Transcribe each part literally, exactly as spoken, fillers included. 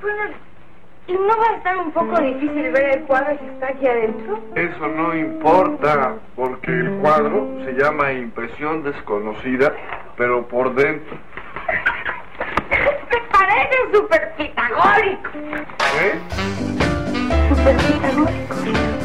Bueno, ¿y no va a estar un poco difícil ver el cuadro si está aquí adentro? Eso no importa, porque el cuadro se llama Impresión Desconocida, pero por dentro. ¡Me parece súper pitagórico! ¿Eh? Súper pitagórico.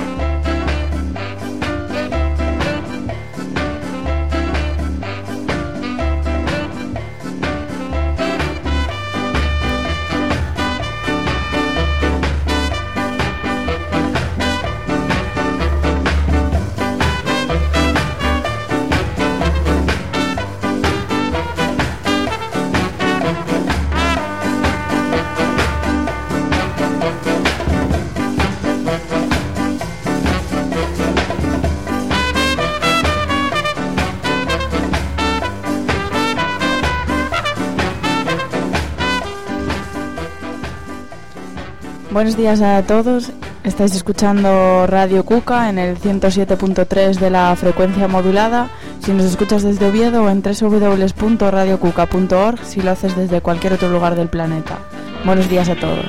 Buenos días a todos. Estáis escuchando Radio Cuca en el ciento siete punto tres de la frecuencia modulada. Si nos escuchas desde Oviedo, o en doble u doble u doble u punto radio cuca punto org si lo haces desde cualquier otro lugar del planeta. Buenos días a todos.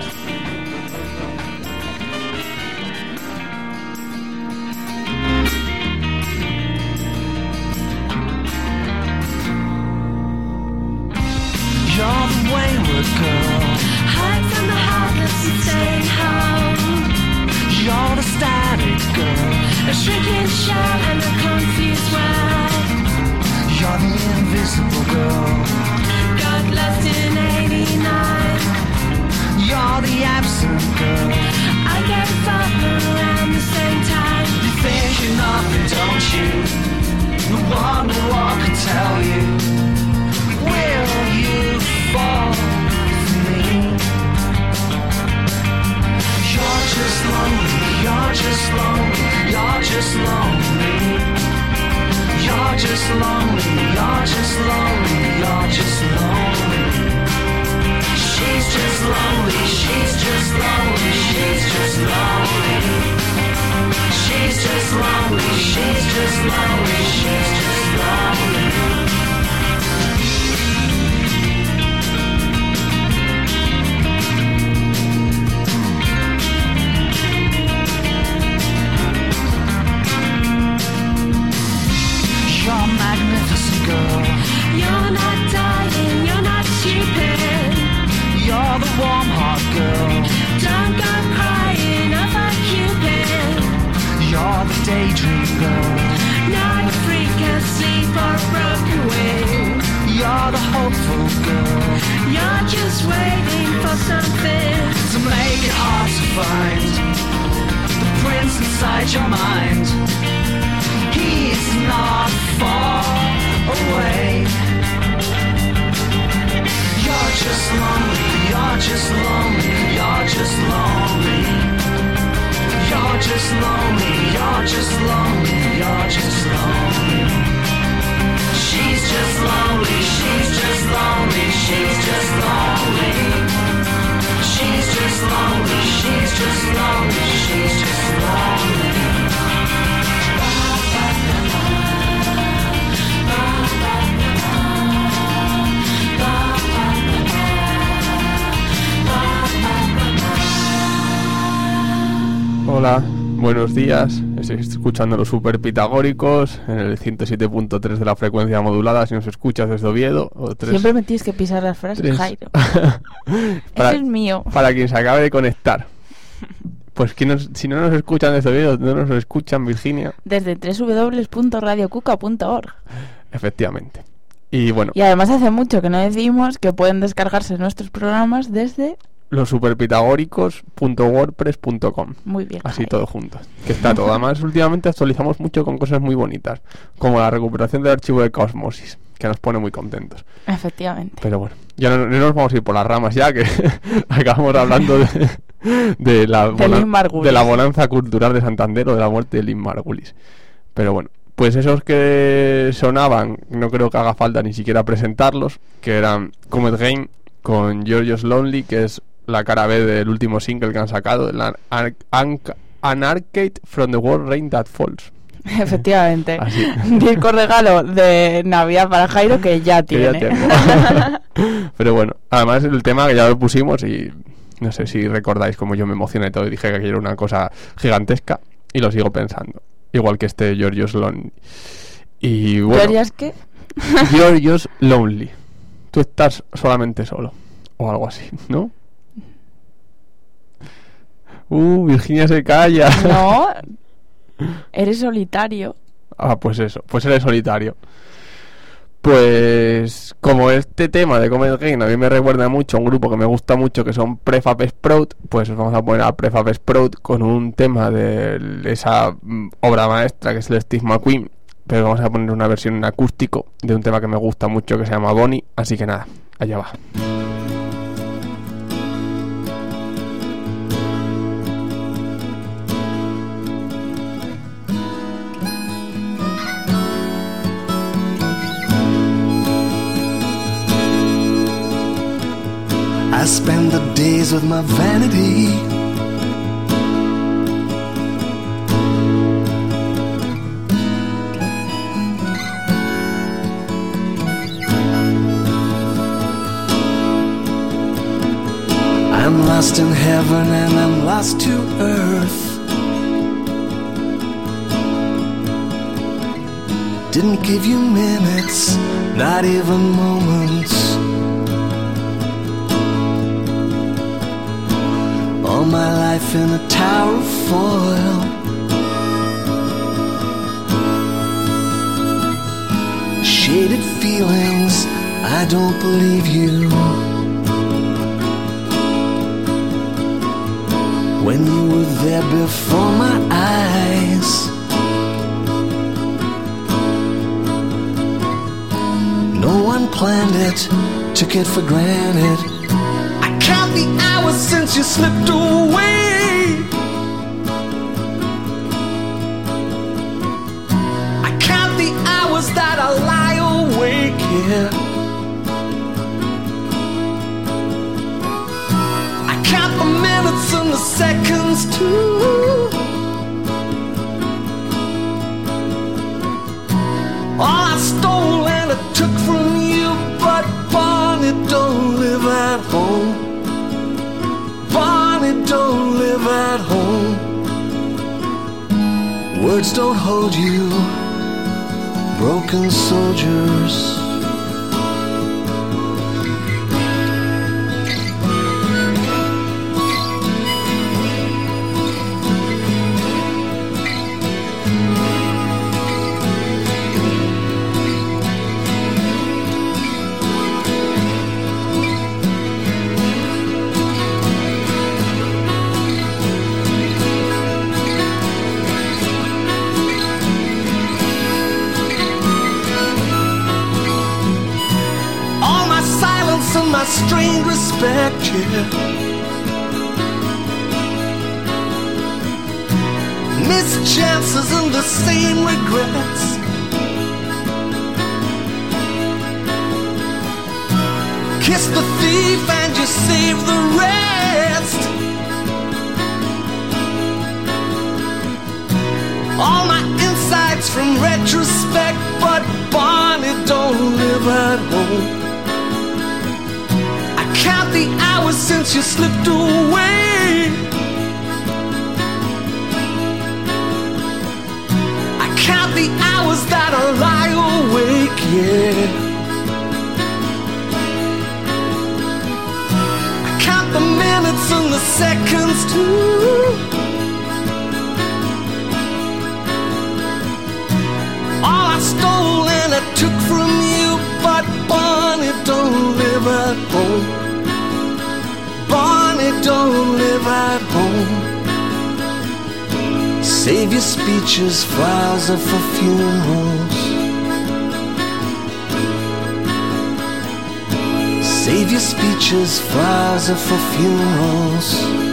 You're the static girl, a shrinking shell and a confused world. You're the invisible girl, got lost in eighty-nine. You're the absent girl, I get up around the same time. You're thinking of it, don't you? No wonder what I can tell you. Will you fall for me? You're just lonely, you're just lonely, you're just lonely. You're just lonely, you're just lonely, you're just lonely. She's just lonely, she's just lonely, she's just lonely. She's just lonely, she's just lonely, she's just lonely. You're magnificent girl. You're not dying, you're not stupid. You're the warm heart girl. Don't go crying over Cupid. You're the daydream girl. Not a freak asleep or a broken wing. You're the hopeful girl. You're just waiting for something to make it hard to find the prince inside your mind. He's not far away. You're just lonely, you're just lonely, you're just lonely. You're just lonely, you're just lonely, you're just lonely. She's just lonely, she's just lonely, she's just lonely. She's just lonely, she's just lonely, she's just lonely. Hola, buenos días. Estáis escuchando los Super Pitagóricos en el ciento siete punto tres de la frecuencia modulada. Si nos escuchas desde Oviedo o tres, siempre me tienes que pisar las frases, tres. Jairo. Para, Ese es mío. Para quien se acabe de conectar. Pues que nos, si no nos escuchan desde Oviedo, no nos escuchan, Virginia. Desde doble u doble u doble u punto radio cuca punto org. Efectivamente. Y bueno. Y además hace mucho que no decimos que pueden descargarse nuestros programas desde los superpitagóricos punto wordpress punto com. Muy bien. Así todo junto. Que está todo. Además, últimamente actualizamos mucho con cosas muy bonitas, como la recuperación del archivo de Cosmosis, que nos pone muy contentos. Efectivamente. Pero bueno, ya no, no nos vamos a ir por las ramas ya, que acabamos hablando de, de, la bonan- de la bonanza cultural de Santander o de la muerte de Lynn Margulis. Pero bueno, pues esos que sonaban, no creo que haga falta ni siquiera presentarlos, que eran Comet Game con Georgios Lonely, que es la cara B del último single que han sacado, el An, An, An, An Arcade from the World Rain That Falls. Efectivamente. Disco regalo de Navidad para Jairo que ya tiene. Que ya Pero bueno, además el tema que ya lo pusimos y No sé si recordáis cómo yo me emocioné todo y dije que aquello era una cosa gigantesca, y lo sigo pensando. Igual que este Georgios Lonely. Y bueno, ¿Georgios qué? Georgios Lonely. Tú estás solamente solo. O algo así, ¿no? Uh, Virginia se calla. No, eres solitario. Ah, pues eso, pues eres solitario. Pues como este tema de Comet Gain a mí me recuerda mucho a un grupo que me gusta mucho, que son Prefab Sprout, pues vamos a poner a Prefab Sprout con un tema de esa mm, obra maestra que es el Steve McQueen, pero vamos a poner una versión en acústico de un tema que me gusta mucho que se llama Bonnie, así que nada, allá va. I spend the days with my vanity. I'm lost in heaven and I'm lost to earth. Didn't give you minutes, not even moments. All my life in a tower of foil. Shaded feelings, I don't believe you. When you were there before my eyes, no one planned it, took it for granted. Count the hours since you slipped away. I count the hours that I lie awake here. I count the minutes and the seconds too. All I stole and I took from you, but Bonnie don't live at home. Bonnie don't live at home. Words don't hold you, broken soldiers. My strained respect, yeah. Missed chances and the same regrets. Kiss the thief and you save the rest. All my insights from retrospect, but Bonnie don't live at home. Count the hours since you slipped away. I count the hours that I lie awake, yeah. I count the minutes and the seconds too. All I stole and I took from you, but Bonnie don't live at home. Bonnie don't live at home. Save your speeches, flowers are for funerals. Save your speeches, flowers are for funerals.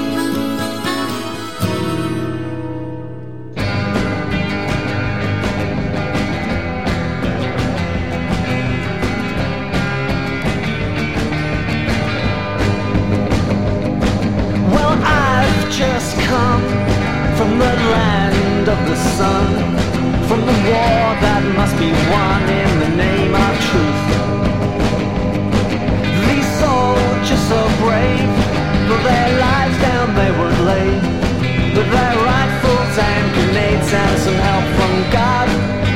their lives down they would lay, with their rifles and grenades and some help from God.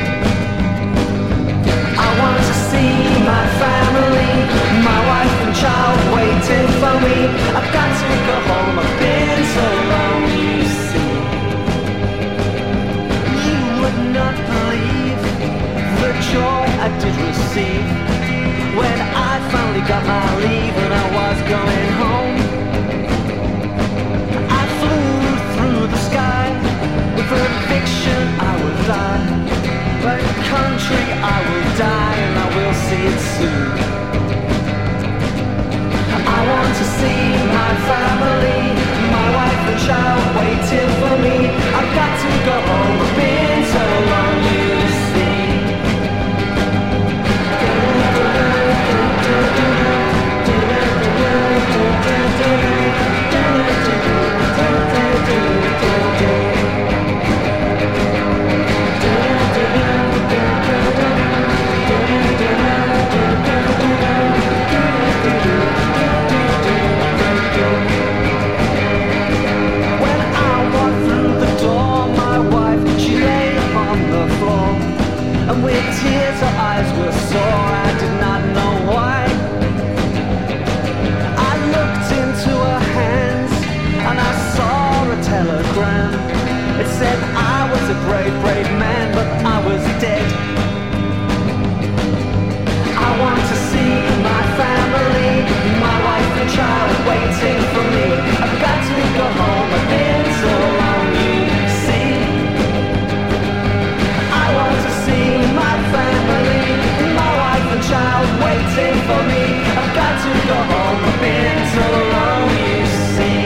I want to see my family, my wife and child waiting for me. I've got to go home, I've been so long, you see. You would not believe the joy I did receive when I finally got my leave and I was going home. I flew through the sky with a conviction I would die, but country I will die and I will see it soon. I want to see my family, my wife and child waiting for me. I've got to go home, I've been so long, you see. And with tears her eyes were sore, I did not know why. I looked into her hands and I saw a telegram. It said I was a brave, brave man, but I was dead. I want to see my family, my wife and child waiting for me. I've got to go home, I've been so long, you see. I want to see my family, my wife and child waiting for me. I've got to go home, I've been so long, you see.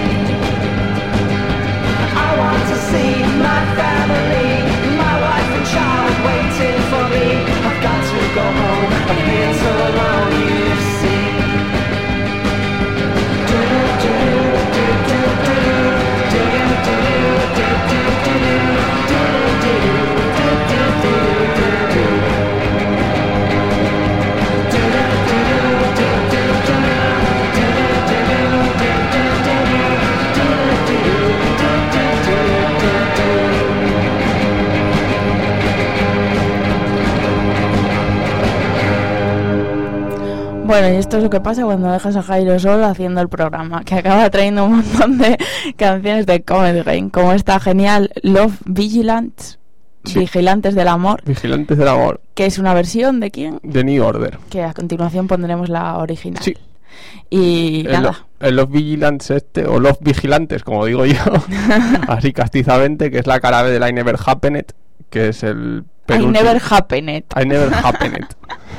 I want to see my family, my wife and child waiting for me. I've got to go home, I've been so long, you see. Bueno, y esto es lo que pasa cuando dejas a Jairo solo haciendo el programa, que acaba trayendo un montón de canciones de Comet Game, como esta genial Love Vigilants, sí. Vigilantes del Amor. Vigilantes del Amor. Que es una versión de ¿quién? De New Order. Que a continuación pondremos la original. Sí. Y el nada. Love, el Love Vigilants este, o Love Vigilantes, como digo yo, así castizamente, que es la cara B del I Never Happened, que es el... I Never Happened. I Never Happened.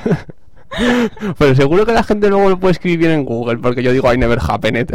Pero seguro que la gente luego lo puede escribir en Google, porque yo digo I Never Happened.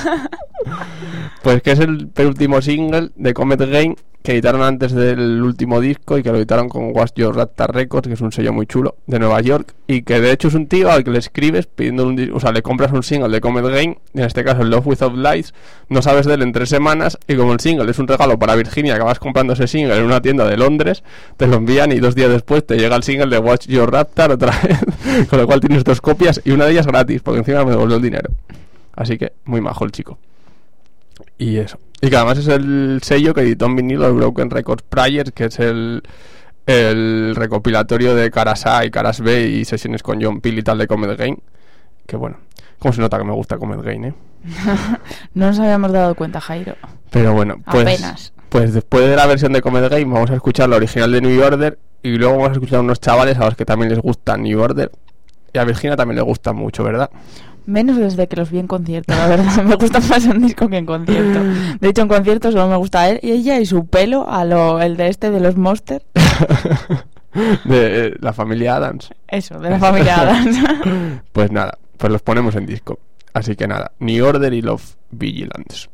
Pues que es el penúltimo single de Comet Game, que editaron antes del último disco y que lo editaron con Watch Your Raptor Records, que es un sello muy chulo de Nueva York, y que de hecho es un tío al que le escribes pidiendo un disco, o sea, le compras un single de Comet Game, y en este caso el Love Without Lies, no sabes de él en tres semanas, y como el single es un regalo para Virginia, que vas comprando ese single en una tienda de Londres, te lo envían y dos días después te llega el single de Watch Your Raptor otra vez, con lo cual tienes dos copias y una de ellas gratis, porque encima me devolvió el dinero. Así que muy majo el chico. Y eso. Y que además es el sello que editó en vinilo el Broken Records Prior, que es el, el recopilatorio de caras A y caras B y sesiones con John Peel y tal de Comet Game. Que bueno, como se nota que me gusta Comet Game, ¿eh? No nos habíamos dado cuenta, Jairo. Pero bueno, pues, apenas. Pues después de la versión de Comet Game vamos a escuchar la original de New Order y luego vamos a escuchar a unos chavales a los que también les gusta New Order. Y a Virginia también le gusta mucho, ¿verdad? Menos desde que los vi en concierto, la verdad. Me gusta más en disco que en concierto. De hecho, en concierto solo me gusta él y ella y su pelo, a lo el de este de los Monsters. De eh, la familia Adams. Eso, de la familia Adams. Pues nada, pues los ponemos en disco. Así que nada, New Order y Love Vigilance.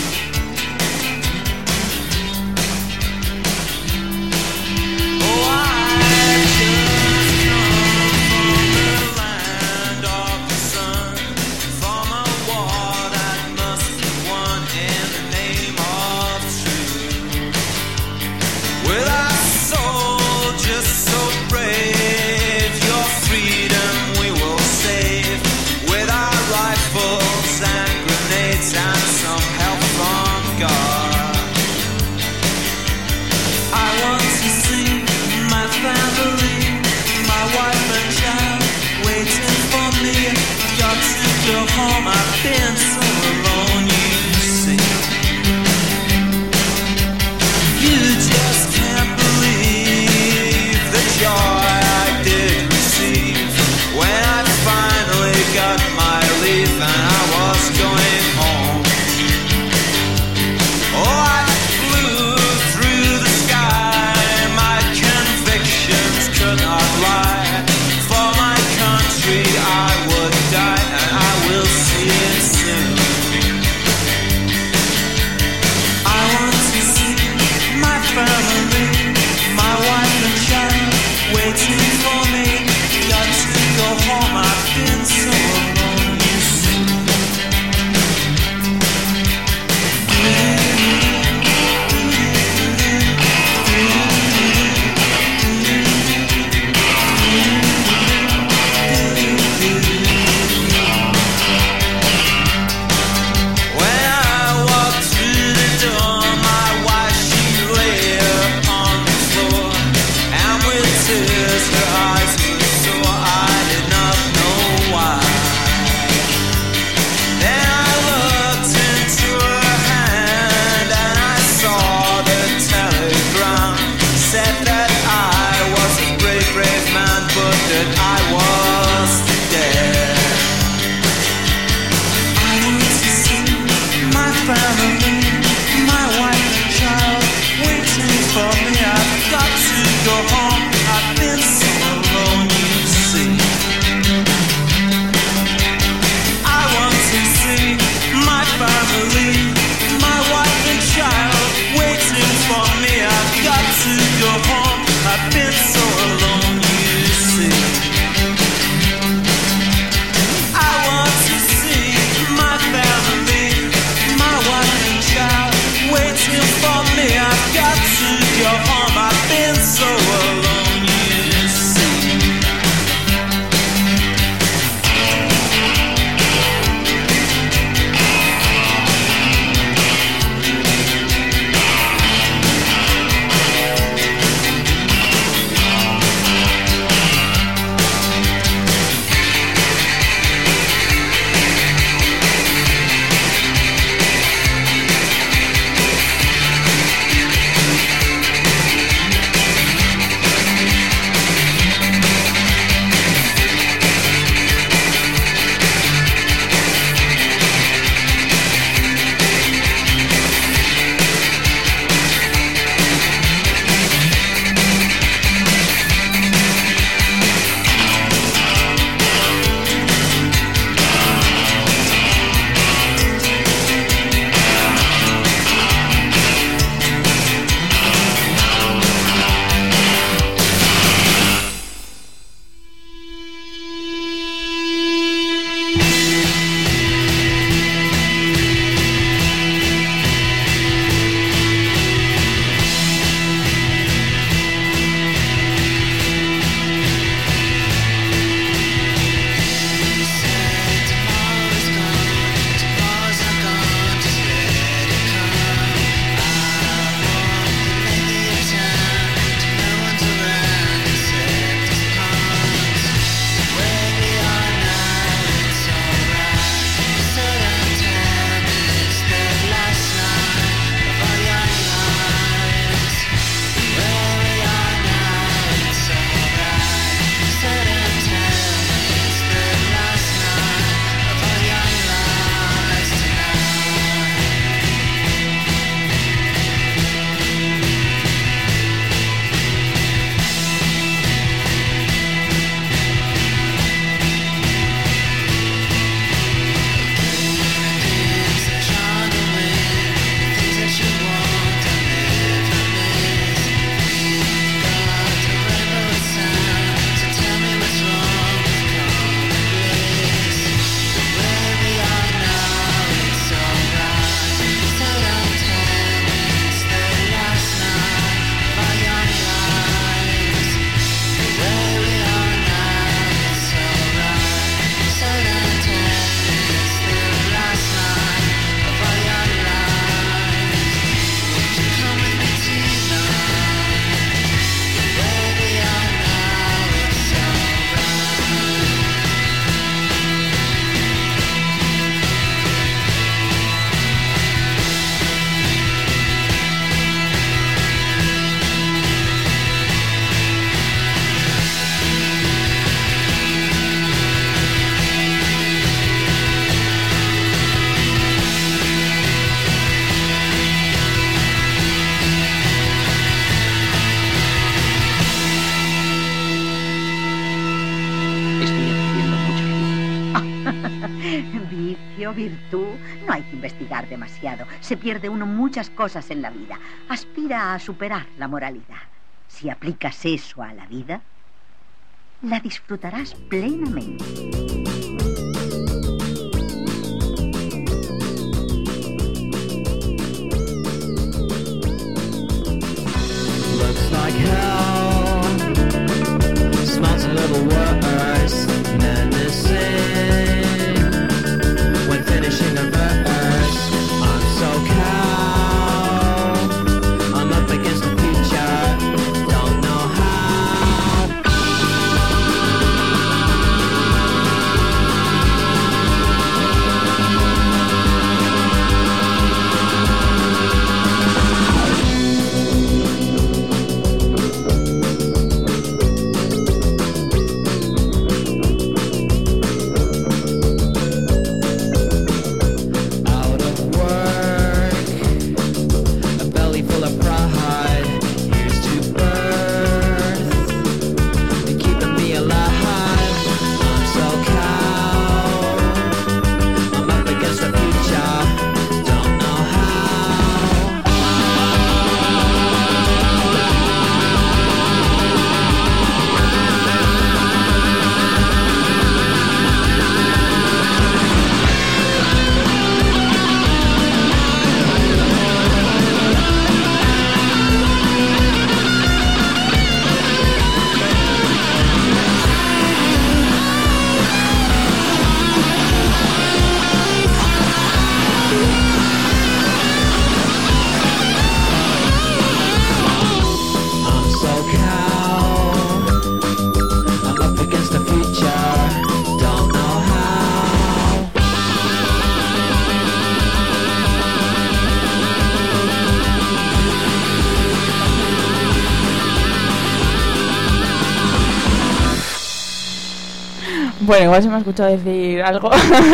Oh, I that I was dead. I want to see my family, my wife and child waiting for me. I've got to go home. I've been so alone, you see. I want to see my family, my wife and child waiting for me. I've got to go home. I've been so alone, you see. I want to see my family, my wife and child waiting for me. I've got to go home. I've been so alone, you see. Virtud, no hay que investigar demasiado. Se pierde uno muchas cosas en la vida. Aspira a superar la moralidad. Si aplicas eso a la vida, la disfrutarás plenamente. Looks like hell. Smells a little worse. Menacing. When finishing a verse, I'm so cold. I'm up against the future. Don't know how. Bueno, igual se me ha escuchado decir algo.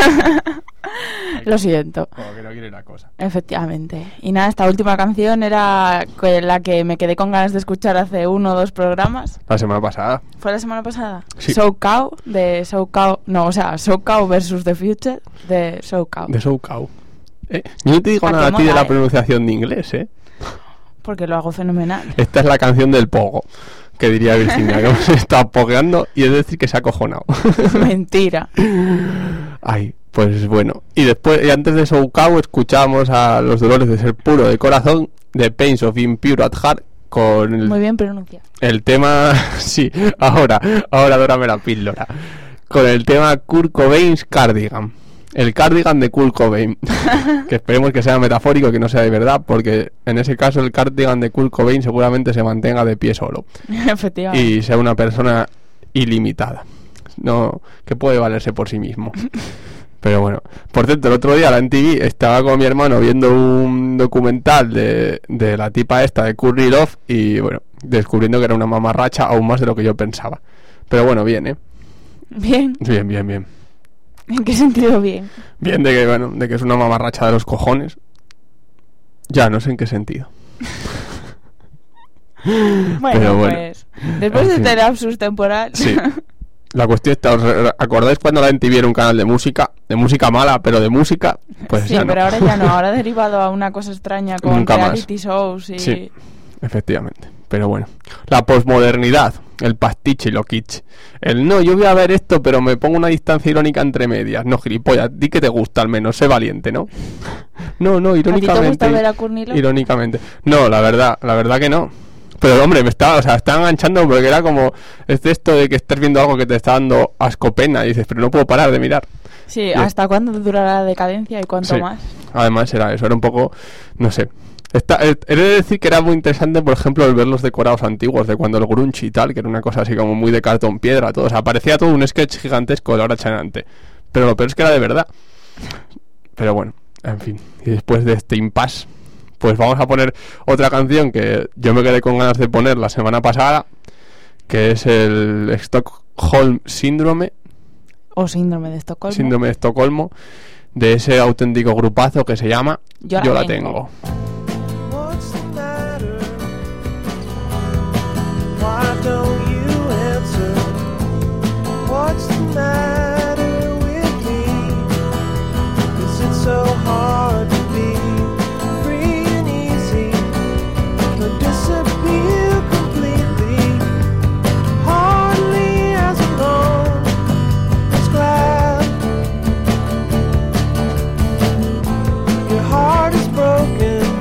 Lo siento. Como que no quiere la cosa. Efectivamente. Y nada, esta última canción era la que me quedé con ganas de escuchar hace uno o dos programas. La semana pasada. ¿Fue la semana pasada? Sí. So Cow, de So Cow... No, o sea, So Cow versus The Future, de So Cow. De So Cow. Eh, yo no te digo nada a ti de la pronunciación de inglés, ¿eh? Porque lo hago fenomenal. Esta es la canción del pogo, que diría Virginia, que se está pogueando y es decir que se ha acojonado. Mentira. Ay, pues bueno. Y después, y antes de So Cow, escuchamos a Los Dolores de Ser Puro de Corazón, de Pains of Impure at Heart, con el, muy bien pronunciado. El tema, sí, ahora, ahora dórame la píldora. Con el tema Kurt Cobain's Cardigan. El cardigan de Kurt Cobain. Que esperemos que sea metafórico y que no sea de verdad, porque en ese caso el cardigan de Kurt Cobain seguramente se mantenga de pie solo. Efectivamente. Y sea una persona ilimitada. No, que puede valerse por sí mismo. Pero bueno, por cierto, el otro día la M T V estaba con mi hermano viendo un documental de, de la tipa esta de Courtney Love y bueno, descubriendo que era una mamarracha aún más de lo que yo pensaba. Pero bueno, bien, ¿eh? Bien. Bien, bien, bien. ¿En qué sentido bien? Bien de que, bueno, de que es una mamarracha de los cojones. Ya, no sé en qué sentido. Bueno, Pero bueno, pues después de este lapsus temporal. Sí. La cuestión es, ¿os acordáis cuando la M T V era un canal de música? De música mala, pero de música, pues sí, ya no. pero ahora ya no, ahora ha derivado a una cosa extraña con Nunca reality más. shows y... Sí, efectivamente. Pero bueno, la posmodernidad, el pastiche y lo kitsch. El no, yo voy a ver esto, pero me pongo una distancia irónica entre medias. No, gilipollas, di que te gusta al menos, sé valiente, ¿no? No, no, irónicamente. ¿A ti te gusta ver a Courtney Love? Irónicamente. No, la verdad, la verdad que no. Pero hombre, me estaba, o sea, estaba enganchando porque era como, es de esto de que estás viendo algo que te está dando asco pena y dices, pero no puedo parar de mirar. Sí, y ¿hasta cuándo durará la decadencia y cuánto sí. más? Además era eso, era un poco, no sé. Está, he de decir que era muy interesante, por ejemplo, el ver los decorados antiguos de cuando el grunge y tal, que era una cosa así como muy de cartón piedra, todo, o sea, parecía todo un sketch gigantesco de la hora chanante. Pero lo peor es que era de verdad. Pero bueno, en fin. Y después de este impasse, pues vamos a poner otra canción que yo me quedé con ganas de poner la semana pasada, que es el Stockholm Syndrome. O Síndrome de Estocolmo. Síndrome de Estocolmo, de ese auténtico grupazo que se llama Yo la, yo la tengo. tengo. What's the matter? Why don't you answer? What's the matter with me? Is it so hard to be free and easy? To disappear completely? Hardly as alone as glad. Your heart is broken.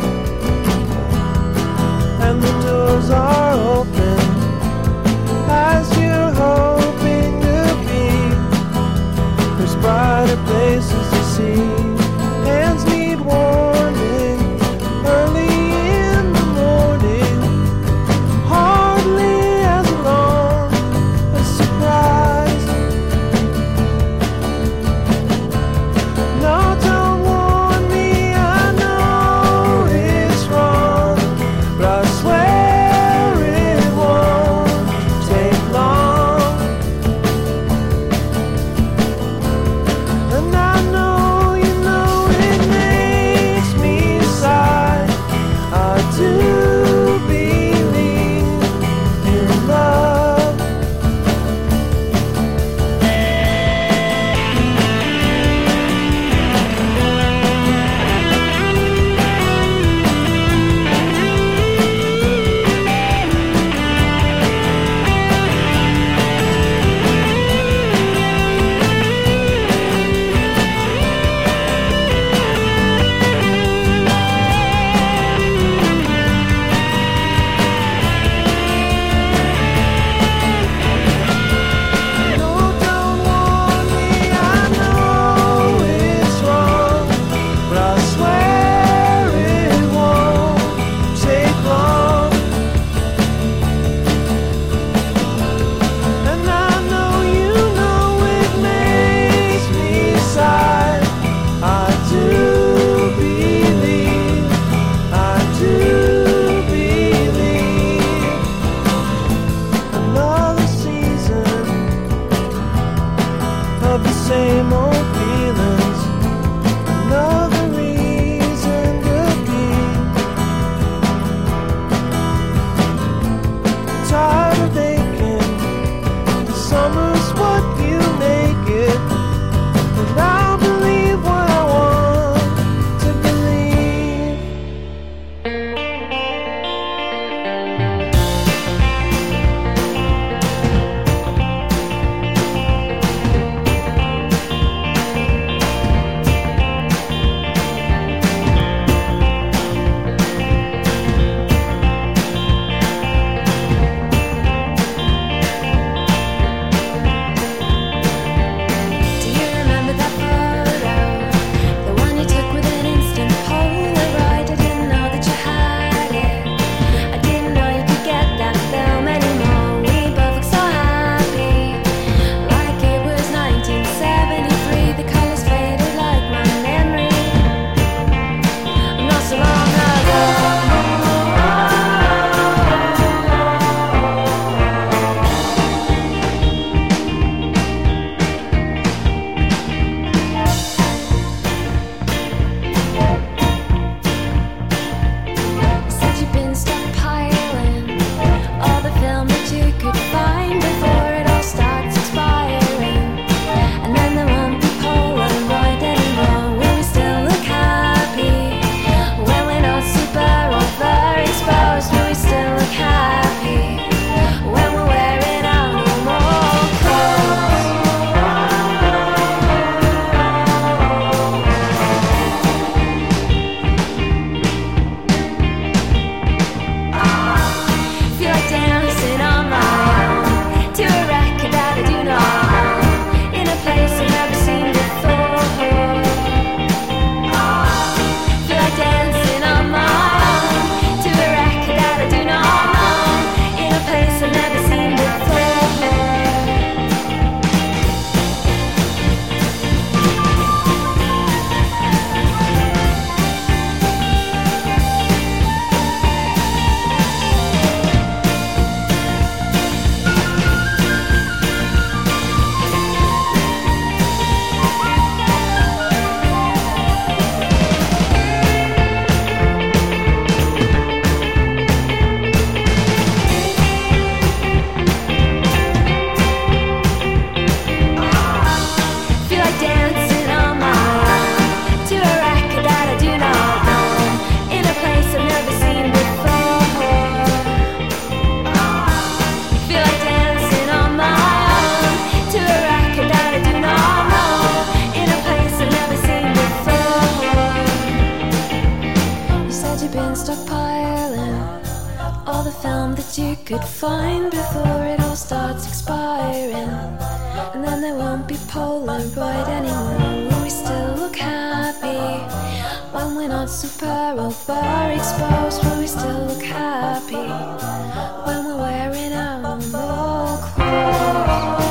you could find before it all starts expiring. And then there won't be Polaroid anymore. Will we still look happy when we're not super overexposed? Will we still look happy when we're wearing our old clothes?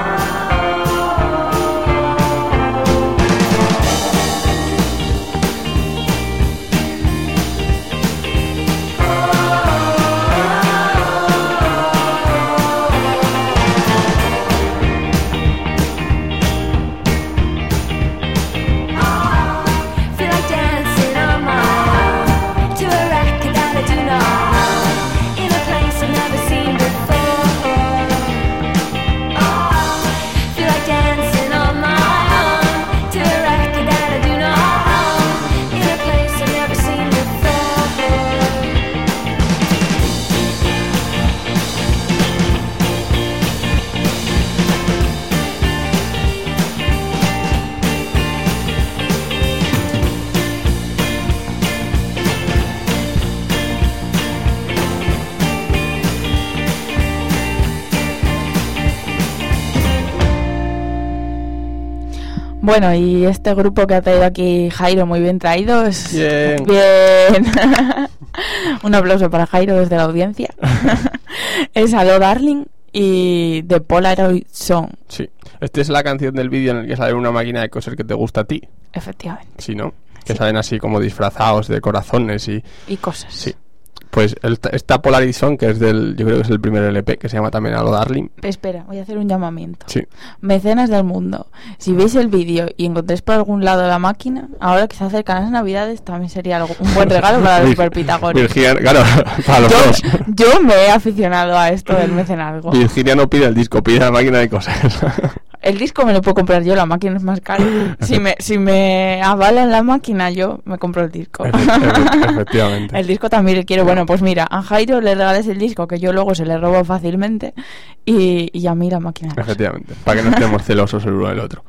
Bueno, y este grupo que ha traído aquí Jairo, muy bien traído, es bien. bien. Un aplauso para Jairo desde la audiencia. Es Hello Darling y The Polaroid Song. Sí, esta es la canción del vídeo en el que sale una máquina de coser que te gusta a ti. Efectivamente. Sí, ¿no? Que sí. Salen así como disfrazados de corazones y... Y cosas. Sí. Pues el, esta Polaroid Song, que es del, yo creo que es el primer L P, que se llama también Hello Darling. Espera, voy a hacer un llamamiento. Sí. Mecenas del mundo, si veis el vídeo y encontréis por algún lado la máquina, ahora que se acercan las navidades, también sería algo, un buen regalo para los Super Pitagóricos. Virginia, claro, para los yo, dos. Yo me he aficionado a esto del mecenazgo. Virginia no pide el disco, pide la máquina de coser. El disco me lo puedo comprar yo, la máquina es más cara. Si me, si me avalan la máquina, yo me compro el disco. Efectivamente. El disco también le quiero. Bueno, pues mira, a Jairo le regales el disco, que yo luego se le robo fácilmente, y, y a mí la máquina. Efectivamente, para que no estemos celosos el uno del otro.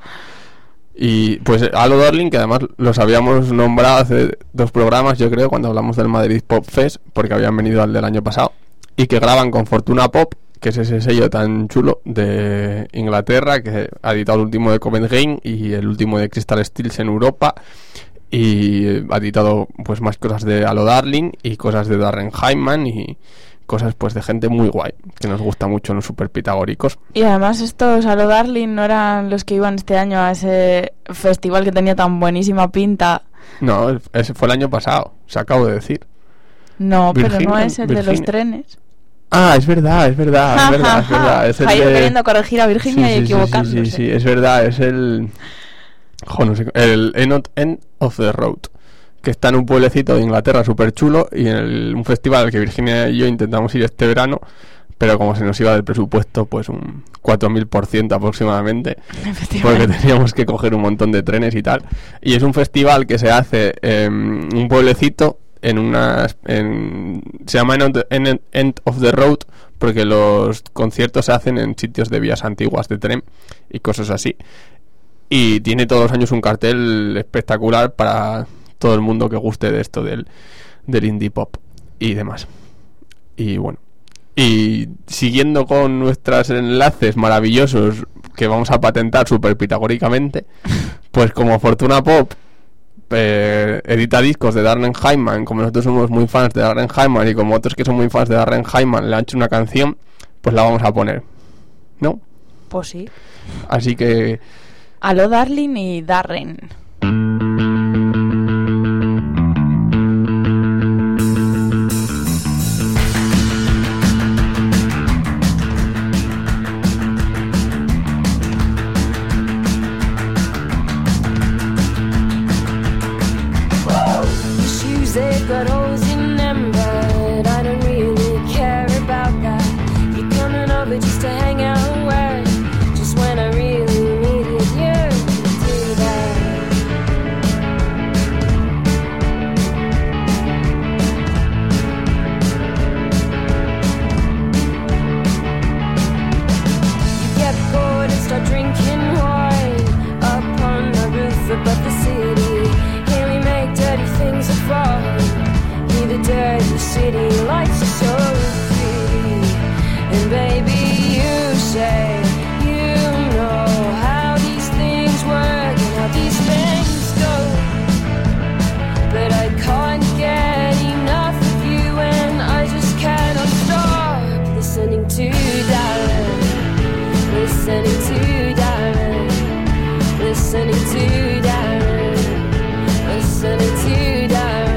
Y pues Hello Darling, que además los habíamos nombrado hace dos programas, yo creo, cuando hablamos del Madrid Pop Fest, porque habían venido al del año pasado, y que graban con Fortuna Pop, que es ese sello tan chulo de Inglaterra, que ha editado el último de Covent Garden y el último de Crystal Stills en Europa, y ha editado pues más cosas de Hello Darling y cosas de Darren Hyman y cosas pues de gente muy guay, que nos gusta mucho los super pitagóricos. Y además estos Hello Darling no eran los que iban este año a ese festival que tenía tan buenísima pinta. No, ese fue el año pasado, se acabo de decir. No, Virginia, pero no es el Virginia. de los trenes. Ah, es verdad, es verdad, es verdad, es verdad. Es el Jairo de... queriendo corregir a Virginia sí, y sí, equivocándose. Sí, sí, sí, es verdad, es el... Jo, no sé, el End, End of the Road, que está en un pueblecito de Inglaterra súper chulo y en el, un festival al que Virginia y yo intentamos ir este verano, pero como se nos iba del presupuesto, pues un cuatro mil por ciento aproximadamente, porque teníamos que coger un montón de trenes y tal. Y es un festival que se hace en un pueblecito, en unas en, se llama End, End of the Road porque los conciertos se hacen en sitios de vías antiguas de tren y cosas así, y tiene todos los años un cartel espectacular para todo el mundo que guste de esto del, del indie pop y demás. Y bueno, y siguiendo con nuestros enlaces maravillosos que vamos a patentar súper pitagóricamente, pues como Fortuna Pop Eh, edita discos de Darren Hyman, como nosotros somos muy fans de Darren Hyman y como otros que son muy fans de Darren Hyman le han hecho una canción, pues la vamos a poner, ¿no? Pues sí. Así que Hello Darling y Darren. They've got holes in them, but I don't really care about that. You're coming over just to hang out, where just when I really needed you to do that. listening to Darren, listening to Darren, listening to Darren.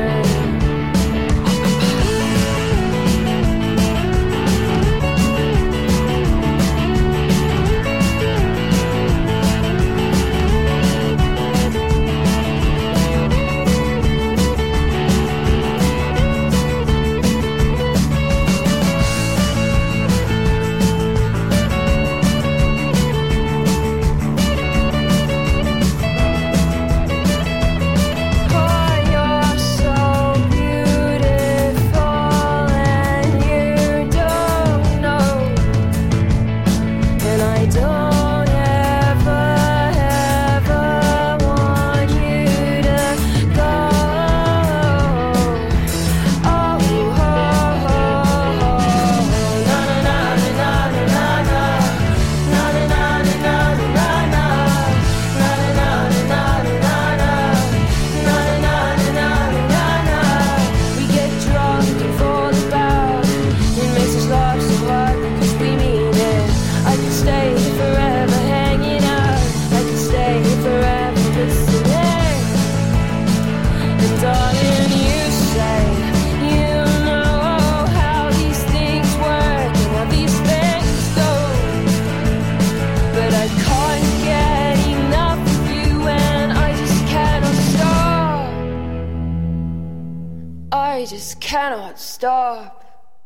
I just cannot stop.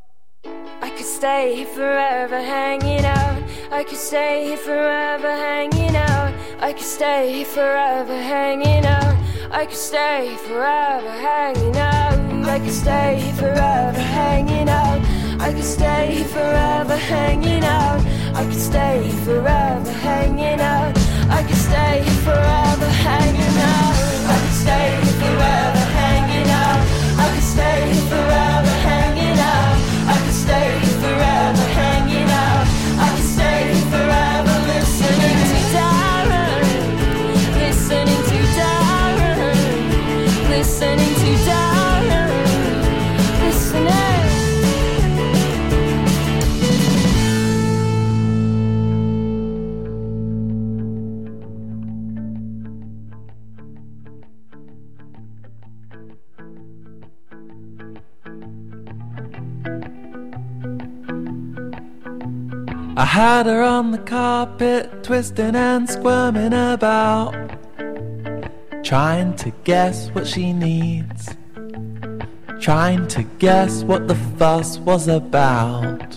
I could stay here forever hanging out. I could stay here forever hanging out. I could stay here forever hanging out. I could stay forever hanging out. I could stay here forever hanging out. I could stay forever hanging out. I could stay forever hanging out. I could stay forever hanging out. I could stay forever hanging out. I could stay forever hanging out. I could stay forever hanging out. I could stay forever listening to Darren, listening to Darren, listening to Darren, listening. I had her on the carpet, twisting and squirming about, trying to guess what she needs, trying to guess what the fuss was about.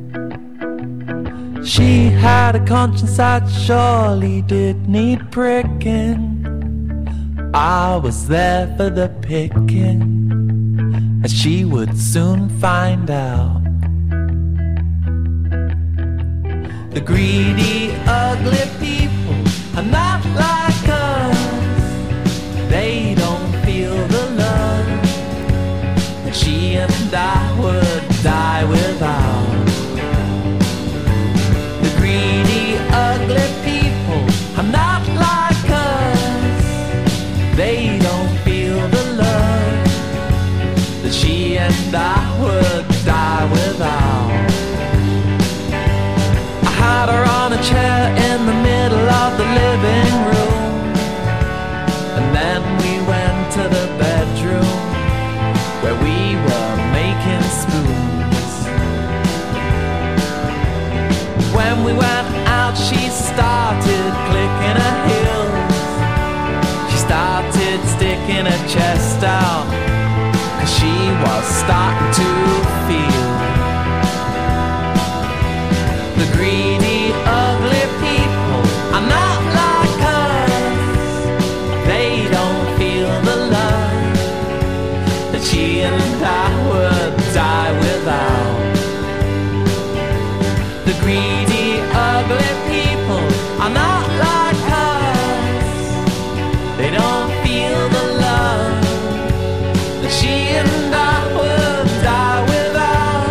She had a conscience that surely did need pricking. I was there for the picking, and she would soon find out. The greedy, ugly people are not like us. They don't feel the love that she and I would die without. The greedy, ugly people are not like us. They don't feel the love that she and I would die without. Had her on a chair in the middle of the living room, and then we went to the bedroom where we were making spoons. When we went out, she started clicking her heels. She started sticking her chest out, 'cause she was starting to feel. The greedy, ugly people are not like us. They don't feel the love that she and I would die without. The greedy, ugly people are not like us. They don't feel the love that she and I would die without.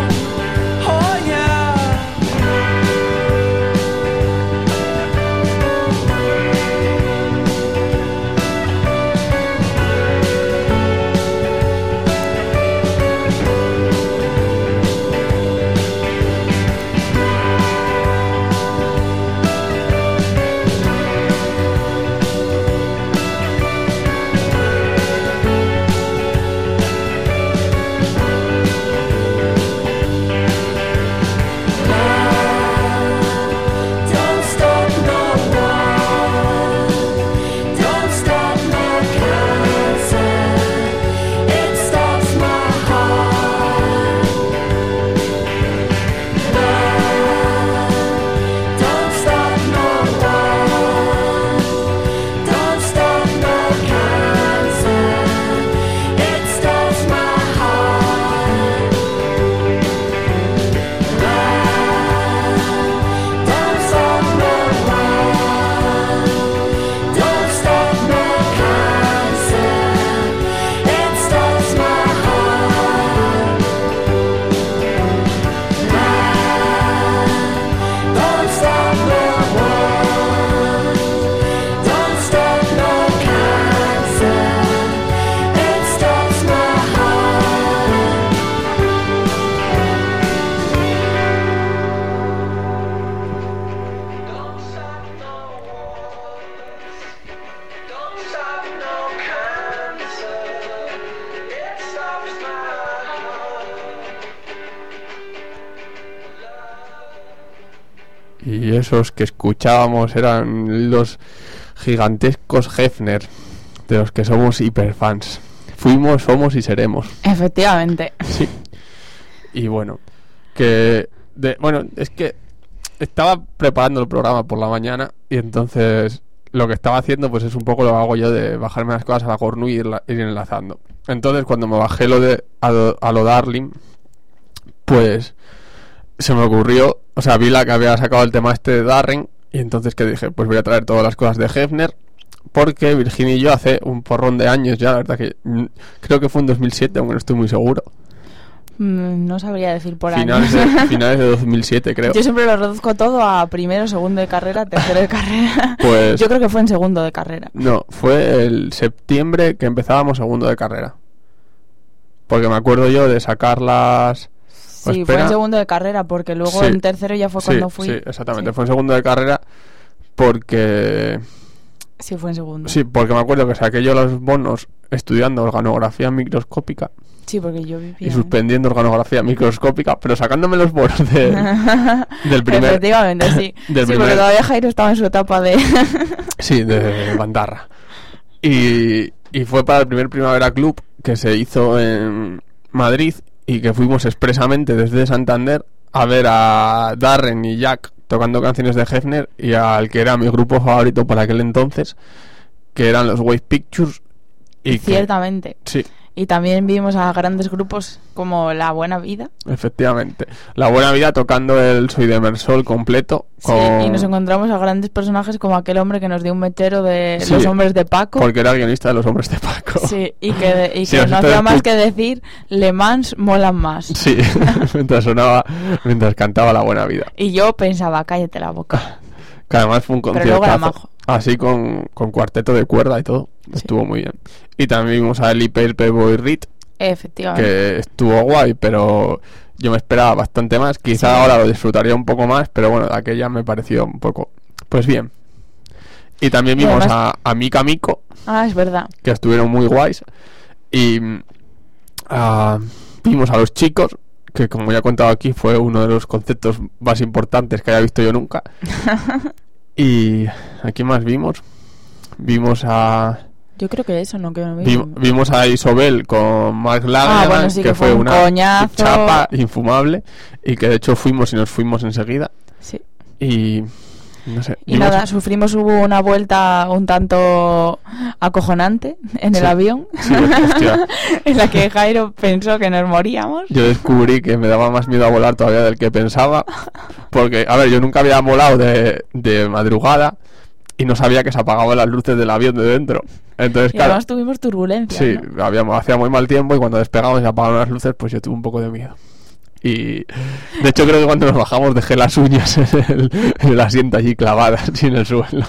y esos que escuchábamos eran los gigantescos Hefner, de los que somos hiperfans. Fuimos, somos y seremos. Efectivamente. Sí. Y bueno, que de, bueno, es que estaba preparando el programa por la mañana y entonces lo que estaba haciendo pues es un poco lo que hago yo de bajarme las cosas a la cornu y ir, ir enlazando. Entonces cuando me bajé lo de a lo, a lo Darling, pues se me ocurrió, o sea, vi la que había sacado el tema este de Darren y entonces que dije, pues voy a traer todas las cosas de Hefner, porque Virginia y yo hace un porrón de años ya, la verdad que creo que fue en dos mil siete, aunque no estoy muy seguro. No sabría decir por finales años. De, finales de dos mil siete, creo. Yo siempre lo reduzco todo a primero, segundo de carrera, tercero de carrera. Pues yo creo que fue en segundo de carrera. No, fue el septiembre que empezábamos segundo de carrera. Porque me acuerdo yo de sacar las... Sí, fue en segundo de carrera, porque luego sí, en tercero ya fue sí, cuando fui. Sí, exactamente, sí. Fue en segundo de carrera porque... Sí, fue en segundo. Sí, porque me acuerdo que saqué yo los bonos estudiando organografía microscópica. Sí, porque yo vivía... Y suspendiendo organografía microscópica, pero sacándome los bonos de, del primer... Efectivamente, sí. Del sí, primer... porque todavía Jairo estaba en su etapa de... Sí, de bandarra. Y, y fue para el primer Primavera Club que se hizo en Madrid y que fuimos expresamente desde Santander a ver a Darren y Jack tocando canciones de Hefner y al que era mi grupo favorito para aquel entonces, que eran los Wave Pictures. Y ciertamente. Que, sí. Y también vimos a grandes grupos como La Buena Vida. Efectivamente. La Buena Vida tocando el Soy de Mersol completo. Sí, con... y nos encontramos a grandes personajes como aquel hombre que nos dio un mechero de sí, Los Hombres de Paco. Porque era guionista de Los Hombres de Paco. Sí, y que, de, y sí, que no hacía más que decir Le Mans molan más. Sí, mientras sonaba, mientras cantaba La Buena Vida. Y yo pensaba, cállate la boca. Que además fue un conciertazo. Así con, con cuarteto de cuerda y todo. Sí. Estuvo muy bien. Y también vimos a Eli Pale Boy Reed. Efectivamente. Que estuvo guay, pero yo me esperaba bastante más. Quizá sí. Ahora lo disfrutaría un poco más, pero bueno, de aquella me pareció un poco... Pues bien. Y también vimos y además... a, a Mika Miko. Ah, es verdad. Que estuvieron muy guays. Y uh, vimos a Los Chicos, que como ya he contado aquí, fue uno de los conceptos más importantes que haya visto yo nunca. Y ¿a quién más vimos? Vimos a... Yo creo que eso, no que no vimos. Vimos a Isobel con Mark Lagerman, ah, bueno, sí, que, que fue un una coñazo. chapa infumable y que de hecho fuimos y nos fuimos enseguida. Sí. Y no sé. Y nada, sufrimos, hubo una vuelta un tanto acojonante en el sí. avión. Sí, hostia. En la que Jairo pensó que nos moríamos. Yo descubrí que me daba más miedo a volar todavía del que pensaba. Porque, a ver, yo nunca había volado de, de madrugada y no sabía que se apagaban las luces del avión de dentro. Entonces, y claro, además tuvimos turbulencia. Sí, ¿no? habíamos, hacía muy mal tiempo y cuando despegamos y se apagaban las luces, pues yo tuve un poco de miedo. Y de hecho creo que cuando nos bajamos dejé las uñas en el, en el asiento allí clavadas en el suelo.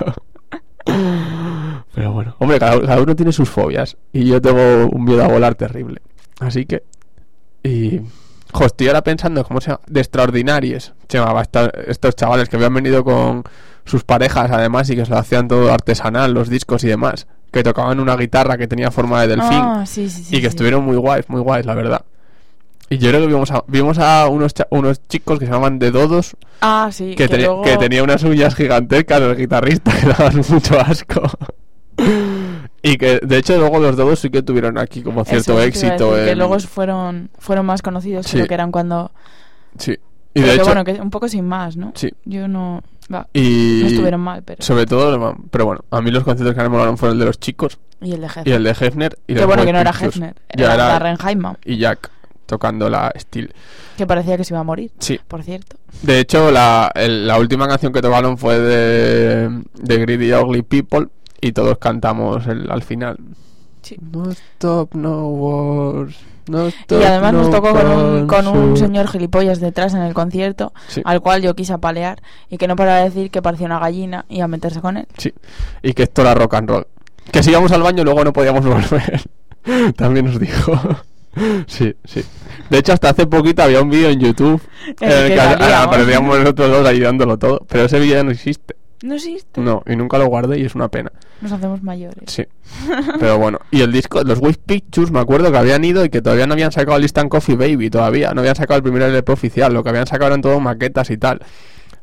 Pero bueno, hombre, cada, cada uno tiene sus fobias y yo tengo un miedo a volar terrible. Así que... Y... Jo, estoy ahora pensando, ¿cómo se llama? De Extraordinarios se llamaba esta, estos chavales que habían venido con sus parejas además y que se lo hacían todo artesanal, los discos y demás, que tocaban una guitarra que tenía forma de delfín. Ah, sí, sí, sí, y que sí. estuvieron muy guays, muy guays, la verdad. Y yo creo que vimos a, vimos a unos, cha- unos chicos que se llaman De Dodos. Ah, sí. Que, que, teni- luego... que tenía unas uñas gigantescas, el guitarrista, que daban mucho asco. Y que de hecho luego los Dodos sí que tuvieron aquí como cierto Eso, éxito. decir, en... Que luego fueron fueron más conocidos, sí. creo que eran cuando... Sí. Y pero de que hecho... bueno, que un poco sin más, ¿no? Sí. Yo no... Va, y... no estuvieron mal, pero... Sobre todo, pero bueno, a mí los conciertos que me molaron fueron el de Los Chicos. Y el de Hefner. Y el de Hefner. Y que bueno, que no era Hefner, era, era Darren Heimann. Y Jack tocando la Steel. Que parecía que se iba a morir, sí. Por cierto. De hecho, la, el, la última canción que tocaron fue de, de Greedy Ugly People y todos cantamos el, al final. Sí. No stop, no wars. No stop, y además no nos tocó con un, con un shoot. señor gilipollas detrás en el concierto, sí. Al cual yo quise apalear y que no paraba de decir que parecía una gallina y a meterse con él. Sí, y que esto era rock and roll. Que si íbamos al baño luego no podíamos volver. También nos dijo. Sí, sí. De hecho, hasta hace poquito había un vídeo en YouTube en el que, que aparecíamos nosotros dos ayudándolo todo. Pero ese vídeo ya no existe. No existe. No, y nunca lo guardé y es una pena. Nos hacemos mayores. Sí. Pero bueno, y el disco, los Wave Pictures, me acuerdo que habían ido y que todavía no habían sacado el Instant Coffee Baby, todavía. No habían sacado el primer L P oficial, lo que habían sacado eran todo maquetas y tal.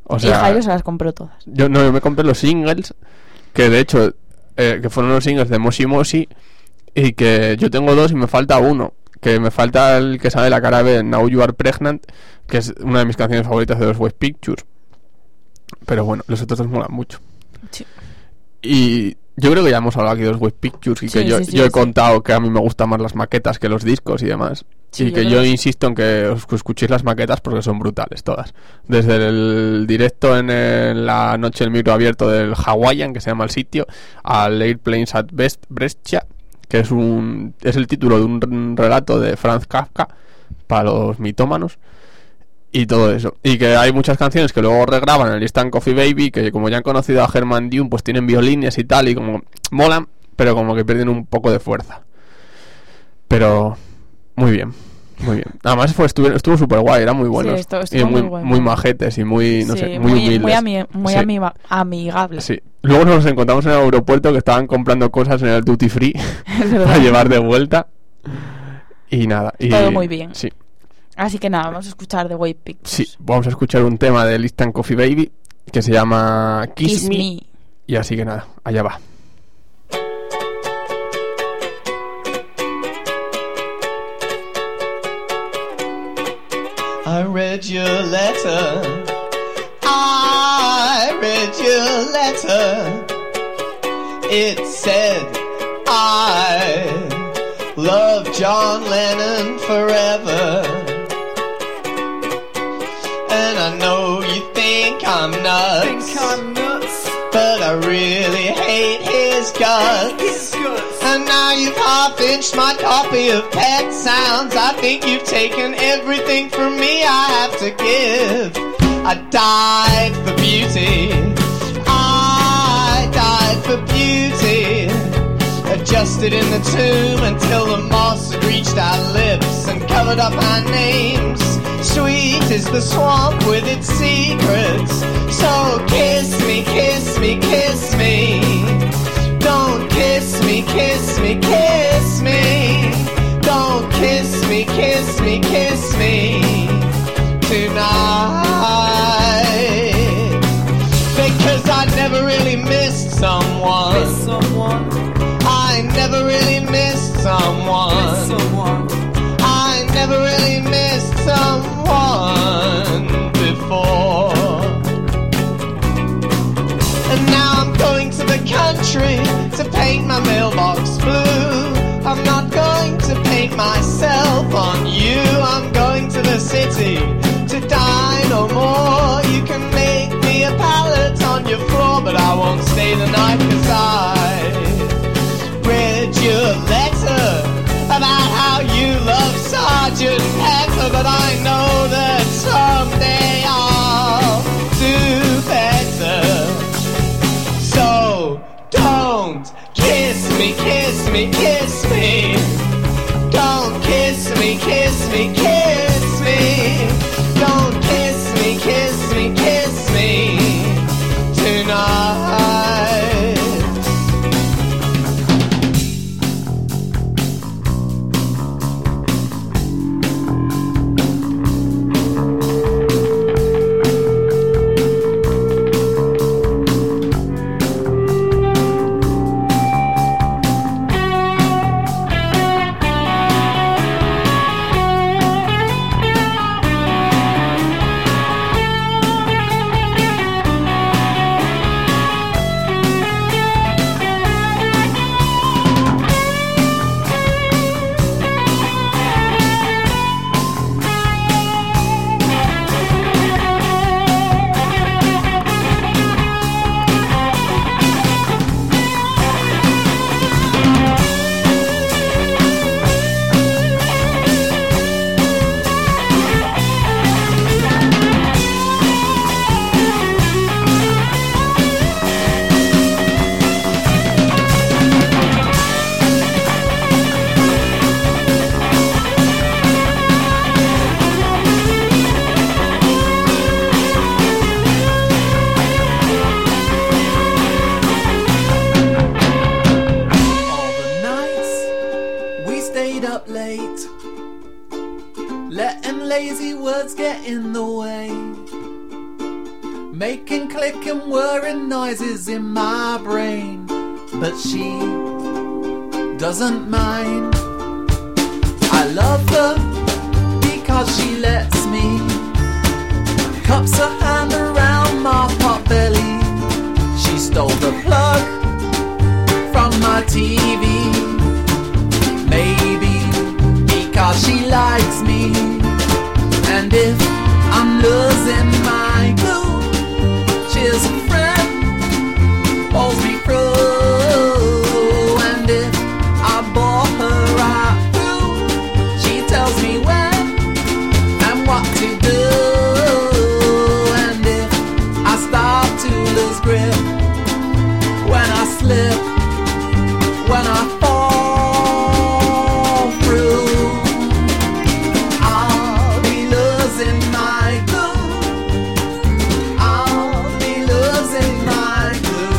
O sea, y Jairo se las compró todas. Yo no, yo me compré los singles, que de hecho, eh, que fueron los singles de Moshi Moshi, y que yo tengo dos y me falta uno. Que me falta el que sale la cara B, Now You Are Pregnant, que es una de mis canciones favoritas de los West Pictures. Pero bueno, los otros dos molan mucho. Sí. Y yo creo que ya hemos hablado aquí de los West Pictures y Sí, que yo, sí, sí, yo he sí. contado que a mí me gustan más las maquetas que los discos y demás. Sí, y yo que creo yo que sí. insisto en que os escuchéis las maquetas porque son brutales todas. Desde el directo en el- la noche del micro abierto del Hawaiian, que se llama el sitio, al Airplanes at Best Brescia, que es un es el título de un relato de Franz Kafka para los mitómanos. Y todo eso. Y que hay muchas canciones que luego regraban en el Instant Coffee Baby, que como ya han conocido a Herman Dune, pues tienen violines y tal, y como molan, pero como que pierden un poco de fuerza. Pero muy bien, muy bien. Además fue, estuvo estuvo súper guay, era muy bueno. Sí, esto- estuvo y muy, muy guay, muy muy- majetes y muy, no Sí, sé, muy, muy, humildes. muy, ami- muy Sí. amiga- amigable. Sí. Luego nos encontramos en el aeropuerto que estaban comprando cosas en el Duty Free Es verdad. para llevar de vuelta. Y nada. Y, Todo muy bien. Sí. Así que nada, vamos a escuchar The White Pictures. Sí, vamos a escuchar un tema de Instant Coffee Baby que se llama Kiss, Kiss Me. Me. Y así que nada, allá va. I read your letter. I read your letter. It said, I love John Lennon forever. And I know you think I'm nuts. Think I'm nuts. But I really hate his guts. His guts. And now you've half-inched my copy of Pet Sounds. I think you've taken everything from me I have to give. I died for beauty. I died for beauty. Adjusted in the tomb until the moss had reached our lips and covered up our names. Sweet is the swamp with its secrets. So kiss me, kiss me, kiss me. Don't kiss me, kiss me, kiss me. Don't kiss me, kiss me, kiss me tonight. Because I never really missed someone. Miss someone. I never really missed someone. Miss someone. I never really missed someone before. And now I'm going to the country to paint my mailbox blue. I'm not going to paint myself on you. I'm going to the city to die no more. You can make me a pallet on your floor, but I won't stay the night, cause I read your letter about how you love Sergeant Pepper. But I know that someday I'll do better. So don't kiss me, kiss me, kiss me. Don't kiss me, kiss me, kiss me. Don't kiss me, kiss me, kiss me tonight. making whirring noises in my brain, but she doesn't mind. I love her because she lets me, cups her hand around my pot belly. She stole the plug from my T V, maybe because she likes me. And if I'm losing my glue, she's a friend, pulls me through. And if I bore her right through, she tells me when and what to do. And if I start to lose grip, when I slip, when I fall through, I'll be losing my glue. I'll be losing my glue.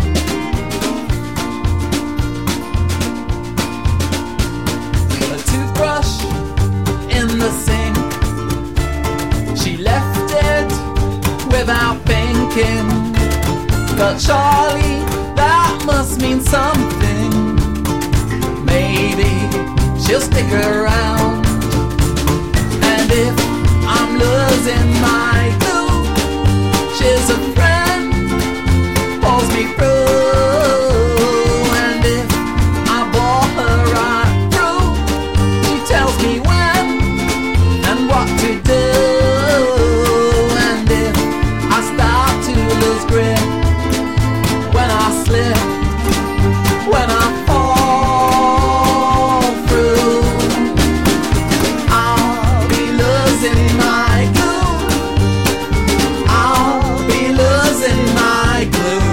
A toothbrush in the sink, she left it without thinking. But Charlie, that must mean something. Maybe she'll stick around. And if I'm losing my glue, she's a friend, pulls me through. And if I bore her right through, she tells me when and what to do. And if I start to lose grip, when I slip, when I fall through, I'll be losing my glue. I'll be losing my glue.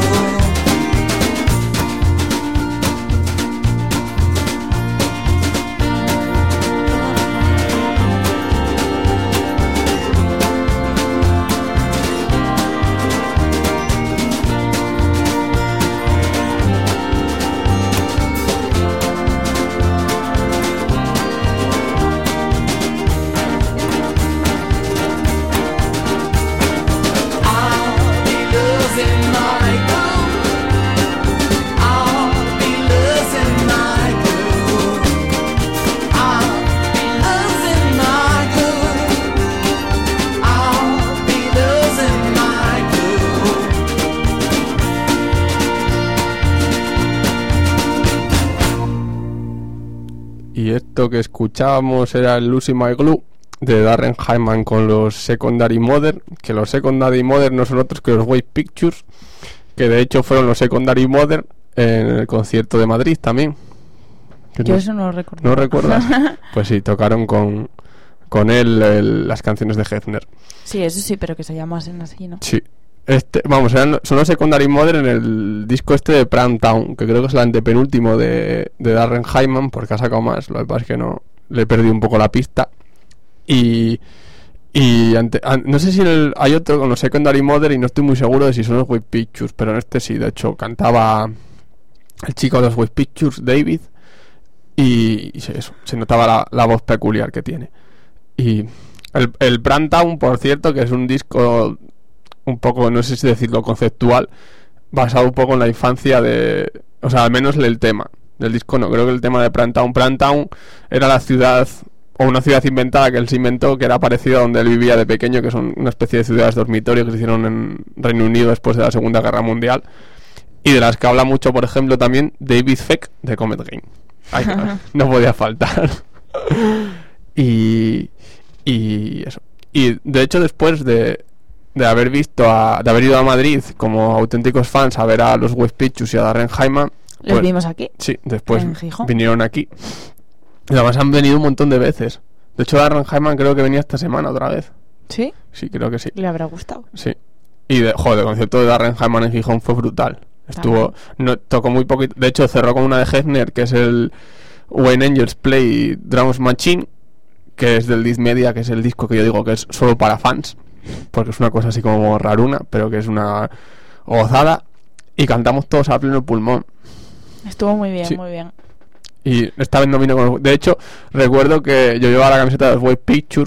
Y esto que escuchábamos era el Losing My Glue de Darren Hyman con los Secondary Mother, que los Secondary Mother no son otros que los White Pictures, que de hecho fueron los Secondary Mother en el concierto de Madrid también. Yo no, eso no lo recuerdo. ¿No recuerdas? Pues sí, tocaron con, con él el, las canciones de Hefner. Sí, eso sí, pero que se llamasen así, ¿no? Sí. Este, vamos, eran, son los Secondary Mother en el disco este de Pram Town, que creo que es el antepenúltimo de, de Darren Hyman, porque ha sacado más. Lo que pasa es que no le perdí un poco la pista. Y, y ante, an, no sé si el, hay otro con los Secondary Mother y no estoy muy seguro de si son los White Pictures, pero en este sí. De hecho, cantaba el chico de los White Pictures, David, y, y eso, se notaba la, la voz peculiar que tiene. Y el, el Pram Town, por cierto, que es un disco un poco, no sé si decirlo, conceptual, basado un poco en la infancia de... O sea, al menos el tema del disco no, creo que el tema de Pram Town. Pram Town era la ciudad, o una ciudad inventada que él se inventó, que era parecida a donde él vivía de pequeño, que son una especie de ciudades dormitorio que se hicieron en Reino Unido después de la Segunda Guerra Mundial, y de las que habla mucho, por ejemplo, también David Feck de Comet Game. Ay, no, no podía faltar. y... Y eso. Y de hecho, después de... de haber visto a, de haber ido a Madrid como auténticos fans a ver a los White Pictures y a Darren Hyman, ¿los pues, vimos aquí? Sí, después vinieron aquí y además han venido un montón de veces. De hecho, Darren Hyman creo que venía esta semana otra vez. ¿Sí? Sí, creo que sí. ¿Le habrá gustado? Sí. Y de, joder, el concierto de Darren Hyman en Gijón fue brutal. Estuvo, no, tocó muy poquito. De hecho, cerró con una de Hefner, que es el When Angels Play Drums Machine, que es del Death Media, que es el disco que yo digo que es solo para fans, porque es una cosa así como raruna, pero que es una gozada. Y cantamos todos a pleno pulmón. Estuvo muy bien, sí. muy bien. Y esta vez no vino con... De hecho, recuerdo que yo llevaba la camiseta de los White Pictures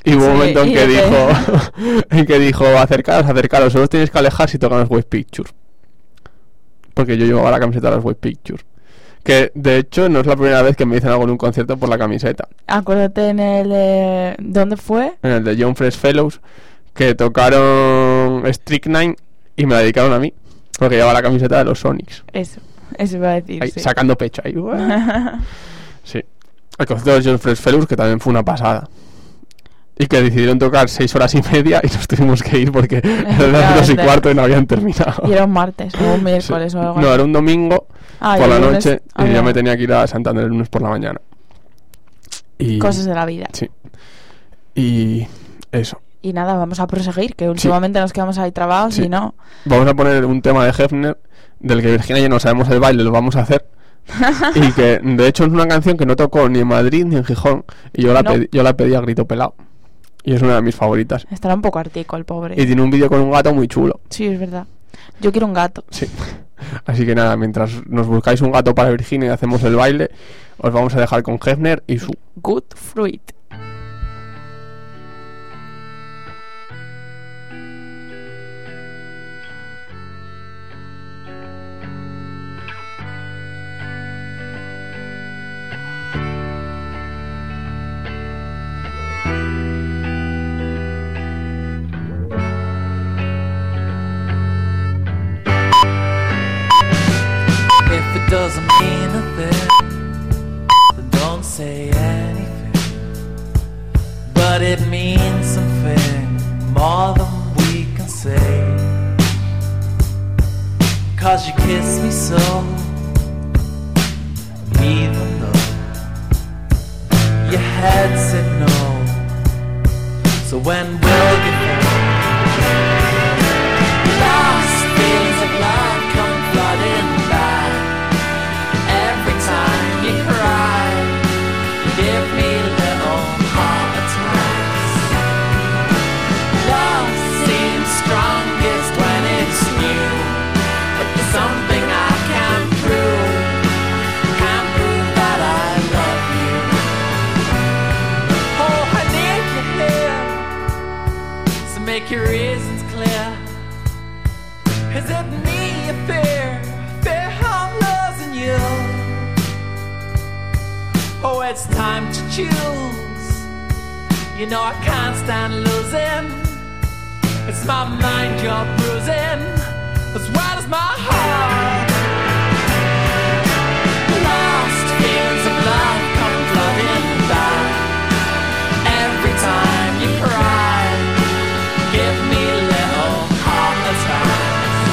Y hubo un Sí, momento en y que de- dijo, en que dijo, acercaros, acercaros, solo os tenéis que alejar si tocan los White Pictures. Porque yo llevaba la camiseta de los White Pictures. Que de hecho no es la primera vez que me dicen algo en un concierto por la camiseta. Acuérdate en el de... ¿Dónde fue? En el de John Fresh Fellows, que tocaron Strychnine y me la dedicaron a mí. Porque llevaba la camiseta de los Sonics. Eso, eso iba a decir, Ahí, sí. sacando pecho ahí. Sí. El concierto de John Fresh Fellows, que también fue una pasada. Y que decidieron tocar seis horas y media y nos tuvimos que ir porque eran las dos y cuarto y no habían terminado. Y era un martes o un miércoles Sí. o algo No, así. era un domingo Ah, y por el la lunes- noche ah, y ya. yo me tenía que ir a Santander el lunes por la mañana. Y... Cosas de la vida. Sí. Y eso. Y nada, vamos a proseguir, que últimamente nos quedamos ahí trabados Sí. y no. Vamos a poner un tema de Hefner del que Virginia y yo no sabemos el baile, lo vamos a hacer. Y que de hecho es una canción que no tocó ni en Madrid ni en Gijón. Y yo la, No. pedí, yo la pedí a grito pelado. Y es una de mis favoritas. Estará un poco artico el pobre. Y tiene un vídeo con un gato muy chulo. Sí, es verdad. Yo quiero un gato. Sí. Así que nada, mientras nos buscáis un gato para Virginia y hacemos el baile, os vamos a dejar con Hefner y su Good Fruit. If it doesn't mean a thing, then don't say anything. But it means something more than we can say. Cause you kiss me so, even though your head said no. So when will you think? Lost feelings of love come flooding back. Every time you cry, you give me little heart attacks. Love seems strongest when it's new, but there's something I can't prove. Can't prove that I love you. Oh, I need you here, so make your reasons clear. Is it me you fear? Fear I'm losing you. Oh, it's time to choose. You know I can't stand losing. It's my mind you're bruising, as well as my heart. Lost feelings of love come flooding back. Every time you cry, give me little heart attacks.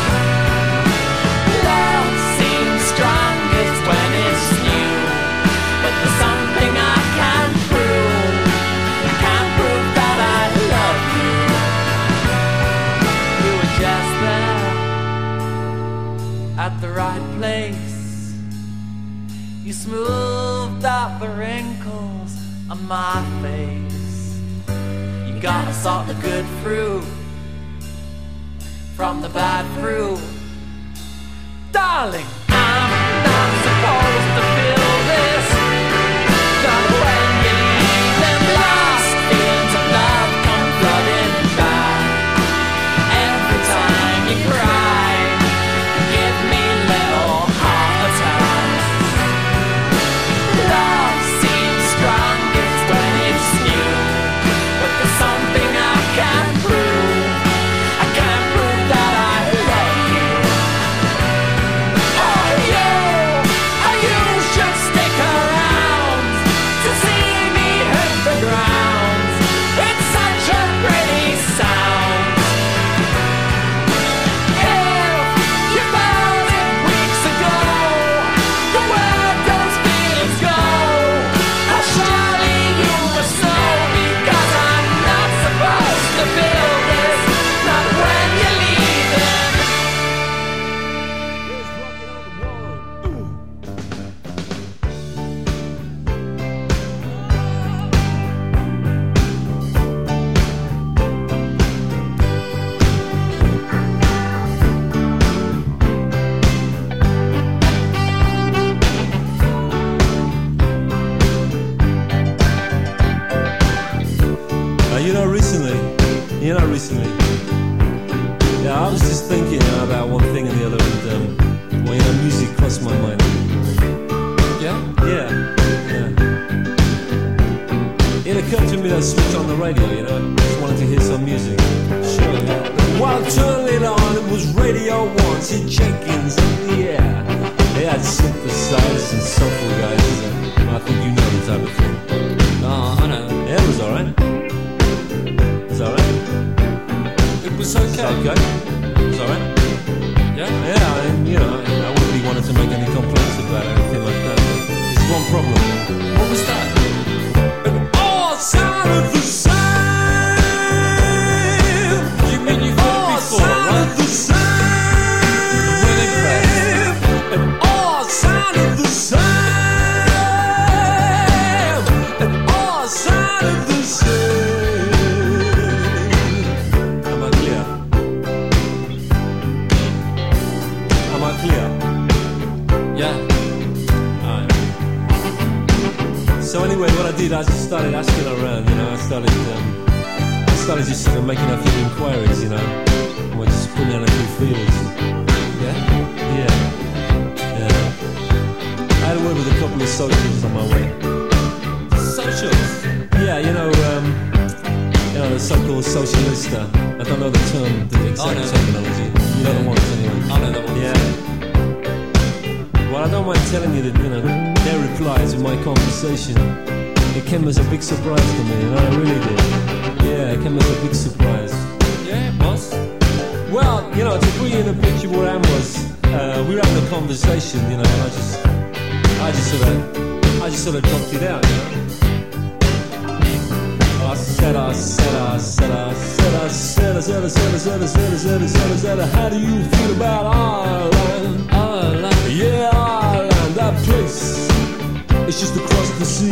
Love seems strongest when it's new, but there's something I can't prove. I can't prove that I love you. You were just there at the right place. You smoothed out the wrinkles on my face. You gotta sort the good fruit from the bad fruit. Darling, I'm not supposed to feel this. But when you leave, them lost feelings of love come flooding back. Every time you cry, give me little heart attacks. Love seems strongest when it's new, but there's something I can't prove. I can't prove that I love you. Oh, switch on the radio, you know, just wanted to hear some music. Sure, yeah. While turning it on, it was Radio one, Sid Jenkins in the air. They had synthesizers and soulful guys, and I think you know the type of thing. No, I know. Yeah, it was alright. It was alright. It was okay. It's okay. It was alright. Yeah? Yeah, and you know, I wouldn't be wanting to make any complaints about anything like that. There's one problem. What was that? It all sounded the same. You mean you've heard it before, right? The same. You weren't impressed? It all sounded the same. It all sounded the same. Am I clear? Am I clear? Yeah. Alright. So anyway, what I did, I just started asking around, you know, I started, um, I started just sort of making a few inquiries, you know, and we're just putting out a few feelers. Yeah? Yeah, yeah. I had a word with a couple of socials on my way. Socials? Yeah, you know, um, you know, the so-called socialista. I don't know the term, the exact Oh, no. terminology. You know the ones anyway. I know that one. Yeah. Well, I don't mind telling you that, you know, their replies in my conversation, it came as a big surprise to me, you know, I really did. Yeah, it came as a big surprise. Yeah, it was. Well, you know, to put you in a picture where I was, uh, we were having a conversation, you know, and I just, I just sort of, I just sort of dropped it out, you know. I said, I said, I said, I said, I said, I said, I said, I said, I said, I said, I said, I said, how do you feel about Ireland? Ireland? Yeah, Ireland, that place, it's just across the sea.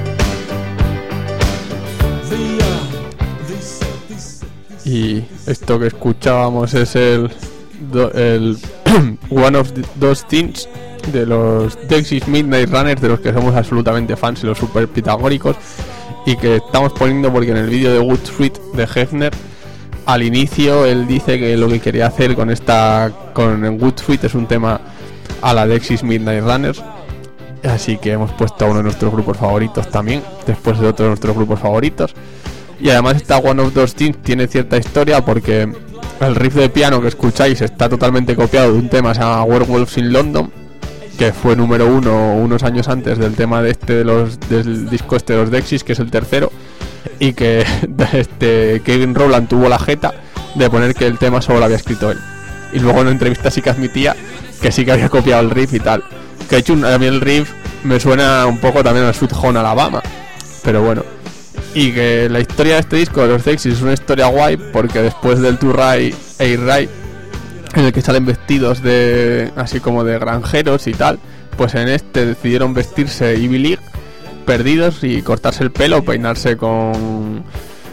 The, uh, this, this, this, Y esto que escuchábamos es el, do, el One of the, Those Things de los Dexys Midnight Runners, de los que somos absolutamente fans y los super pitagóricos, y que estamos poniendo porque en el vídeo de Good Street de Hefner, al inicio él dice que lo que quería hacer con esta con Good Street es un tema a la Dexys Midnight Runners, así que hemos puesto a uno de nuestros grupos favoritos también, después de otro de nuestros grupos favoritos. Y además esta One of Those Things tiene cierta historia porque el riff de piano que escucháis está totalmente copiado de un tema que se llama Werewolves in London, que fue número uno unos años antes del tema de este de los del disco este de los Dexys, que es el tercero, y que este Kevin Rowland tuvo la jeta de poner que el tema solo lo había escrito él, y luego en una entrevista sí que admitía que sí que había copiado el riff y tal, que de hecho a mí el riff me suena un poco también a Sweet Home Alabama, pero bueno. Y que la historia de este disco de los Dexys es una historia guay porque después del To Ray e Ray, en el que salen vestidos de así como de granjeros y tal, pues en este decidieron vestirse Ivy League, perdidos, y cortarse el pelo, peinarse con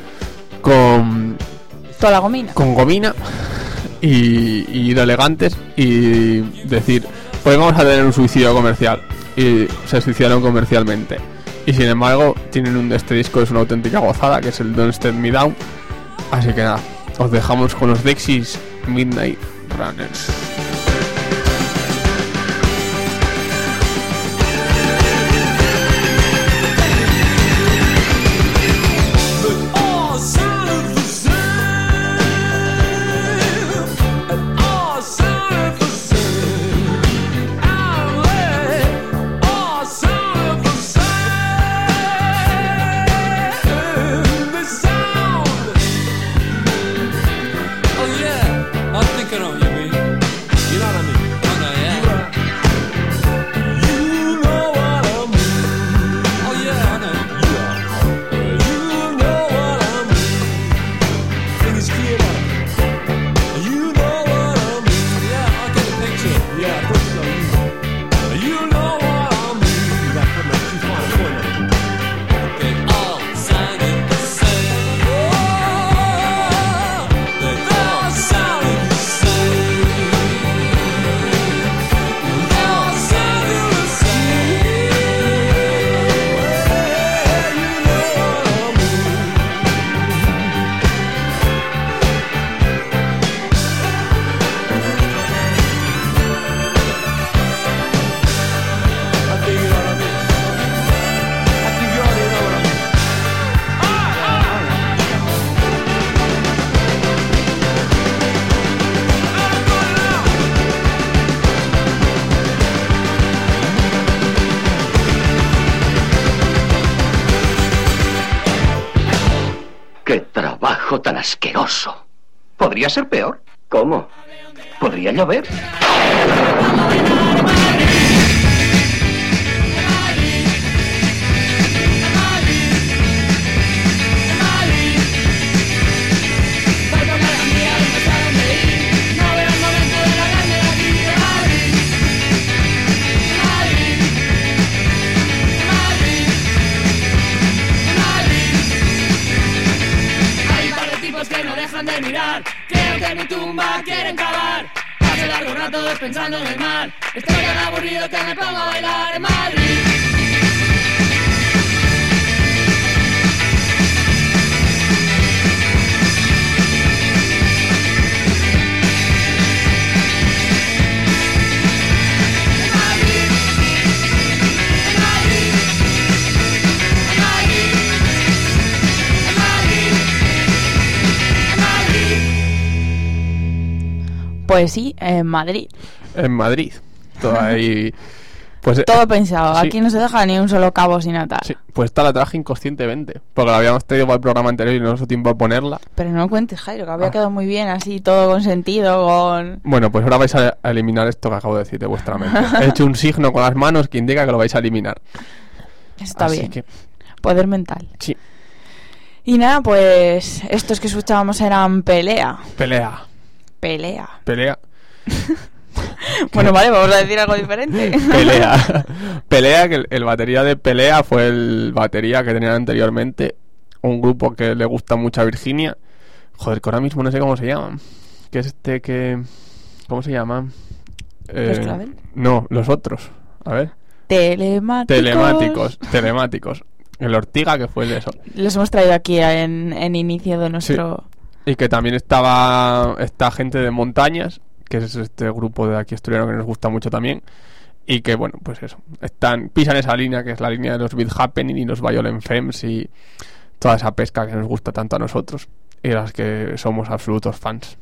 con toda la gomina, con gomina y, y ir elegantes y decir, pues vamos a tener un suicidio comercial, y se suicidaron comercialmente. Y sin embargo tienen un de este disco, es una auténtica gozada, que es el Don't Step Me Down. Así que nada, os dejamos con los Dexys Midnight Runners. Oh yeah, I think I know what you mean. hijo tan asqueroso. Podría ser peor. ¿Cómo? Podría llover. Que no dejan de mirar, creo que mi tumba quieren cavar. Hace largo rato pensando en el mar, estoy tan aburrido que me pongo a bailar en Madrid. Pues sí, en Madrid. En Madrid. Todo ahí. Pues, Todo pensado. sí. Aquí no se deja ni un solo cabo sin atar. Sí, pues esta la traje inconscientemente. Porque la habíamos traído para el programa anterior y no nos dio tiempo a ponerla. Pero no cuentes, Jairo, que había Ah. quedado muy bien así, todo con sentido, con... Bueno, pues ahora vais a, a eliminar esto que acabo de decir de vuestra mente. He hecho un signo con las manos que indica que lo vais a eliminar. Está Así bien. que- Poder mental. Sí. Y nada, pues estos que escuchábamos eran Pelea. Pelea. Pelea. Pelea. Bueno, vale, vamos a decir algo diferente. Pelea. Pelea, que el, el batería de Pelea fue el batería que tenían anteriormente. Un grupo que le gusta mucho a Virginia. Joder, que ahora mismo no sé cómo se llaman. Que es este que... ¿Cómo se llaman? ¿Los Clavel? No, los otros. A ver. Telemáticos. Telemáticos. Telemáticos. El Ortiga, que fue el de eso. Los hemos traído aquí en, en inicio de nuestro... Y que también estaba esta gente de Montañas, que es este grupo de aquí asturiano que nos gusta mucho también. Y que, bueno, pues eso, están pisan esa línea que es la línea de los Beat Happening y los Violent Femmes y toda esa pesca que nos gusta tanto a nosotros y de las que somos absolutos fans.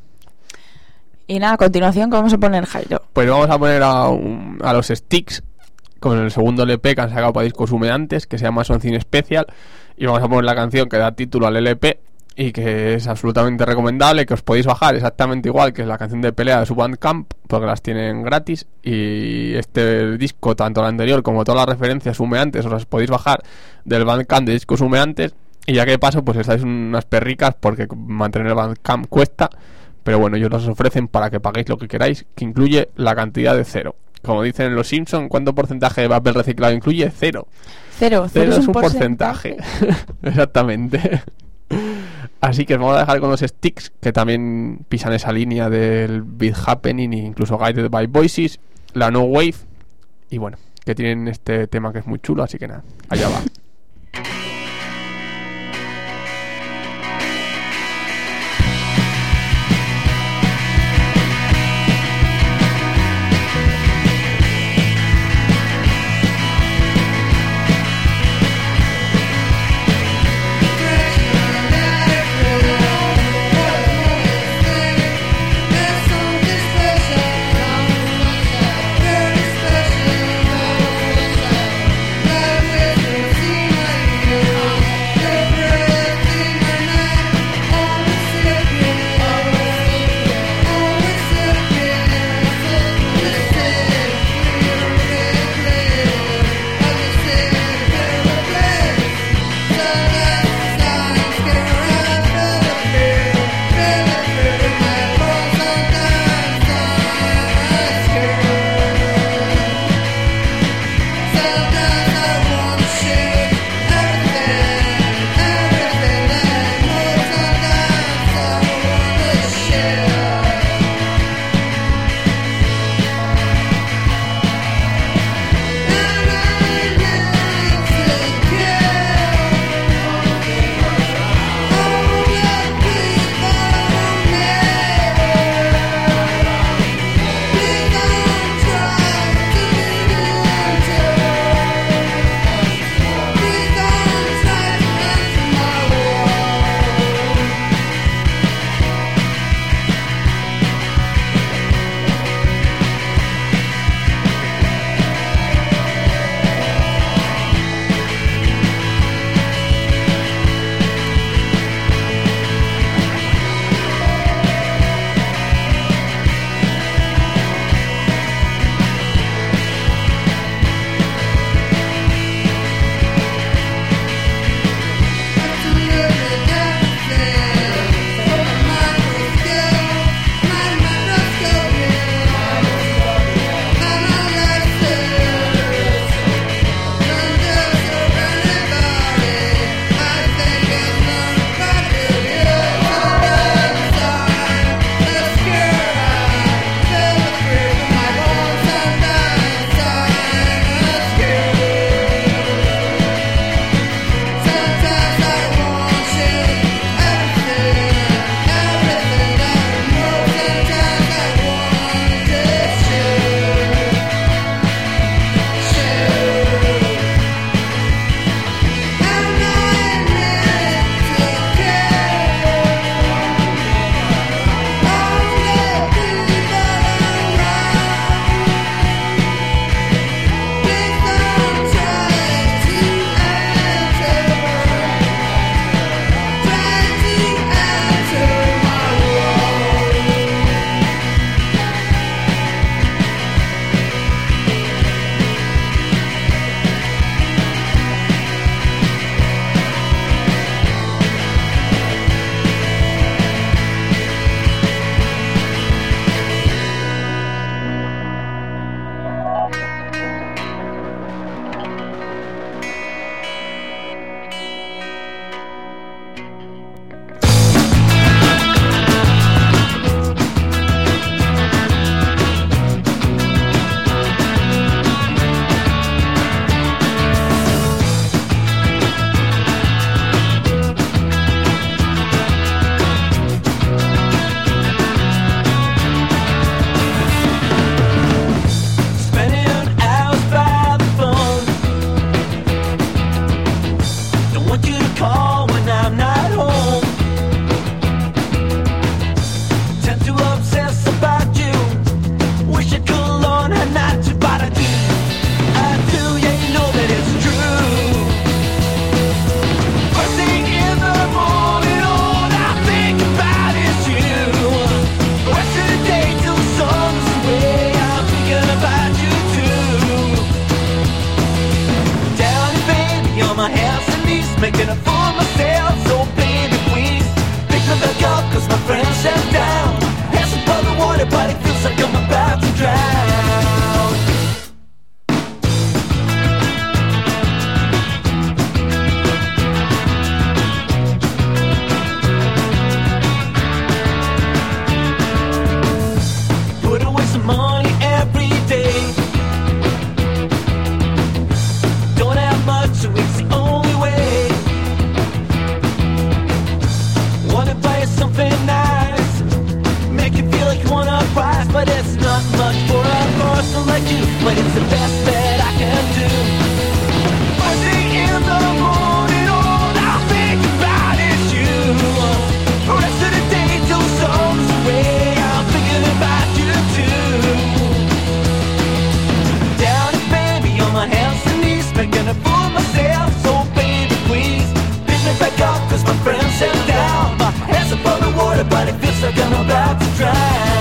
Y nada, a continuación, ¿qué vamos a poner, Jairo? Pues vamos a poner a, un- a los Sticks con el segundo L P que han sacado para discos humeantes, que se llama Something Special, y vamos a poner la canción que da título al L P y que es absolutamente recomendable, que os podéis bajar exactamente igual que la canción de Pelea de su Bandcamp, porque las tienen gratis, y este disco, tanto el anterior como todas las referencias humeantes, os las podéis bajar del Bandcamp de discos humeantes, y ya que de paso, pues estáis unas perricas, porque mantener el Bandcamp cuesta, pero bueno, ellos las ofrecen para que paguéis lo que queráis, que incluye la cantidad de cero. Como dicen en los Simpsons, ¿cuánto porcentaje de papel reciclado incluye? Cero. Cero, cero, Cero es es un un porcentaje. Exactamente. Así que os vamos a dejar con los Sticks, que también pisan esa línea del Beat Happening e incluso Guided by Voices, la No Wave, y bueno, que tienen este tema que es muy chulo, así que nada, allá va. Special, special, special, special, special, special, special, making a fool of myself. So baby, please pick me back up, cause my friend sat down. Hands above the water, but it feels like I'm about to drown. Put away some money every day. Don't have much, so it's the only way. Wanna buy you something nice, make you feel like you won a prize, but it's not much for a person like you. But it's the best that I can do. First thing in the morning, all I'll think about is you. The rest of the day till the sun's away, I'm thinking about you too. Down and baby on my hands and knees, making a fool of myself. So baby, please pick me back up, cause my friend sat down. My hands above the water, but it feels like I'm about to drown.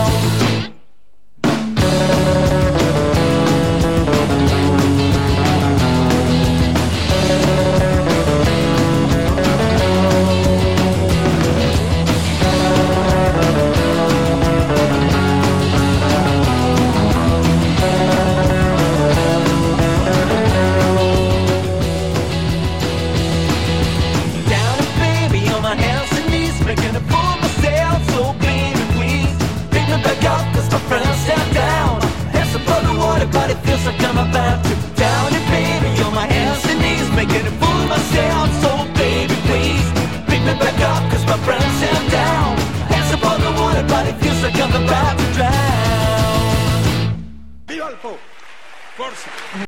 Down and baby on my hands and knees, making a fool of myself. So baby, please pick me back up, cause my friend sat down. Hands above the water, but it feels like I'm about to. Down and baby on my hands and knees, making a fool of myself. So baby, please pick me back up, cause my friend sat down. Hands above the water, but it feels like I'm about to drown. Viva el pop! Forza!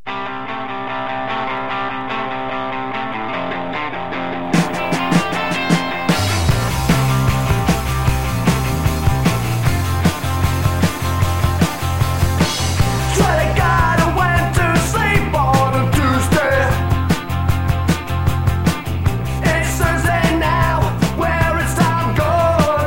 Swear to God, I went to sleep on a Tuesday. It's Thursday now, where is time gone?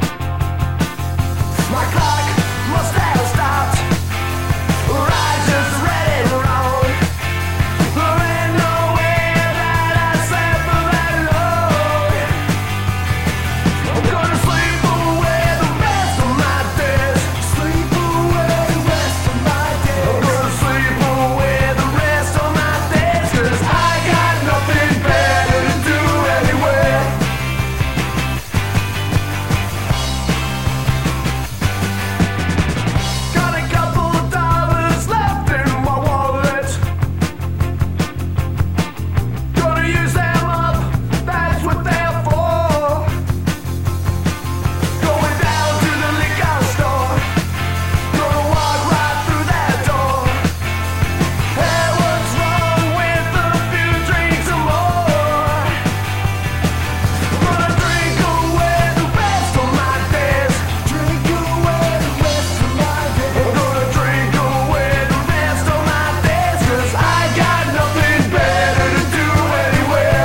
My clock must have stopped, or I just read it wrong. There ain't nowhere that I slept for that long. I'm gonna sleep away the rest of my days. Sleep away the rest of my days. I'm gonna sleep away the rest of my days, cause I got nothing better to do anyway. Got a couple dollars left in my wallet. Gonna use them up, that's what they're for. Going down to the liquor store. Gonna walk right through that door. Hey, what's wrong with a few drinks or more? Gonna drink away the rest of my days. Drink away the rest of my days. I'm gonna drink away the rest of my days, cause I got nothing better to do anyway.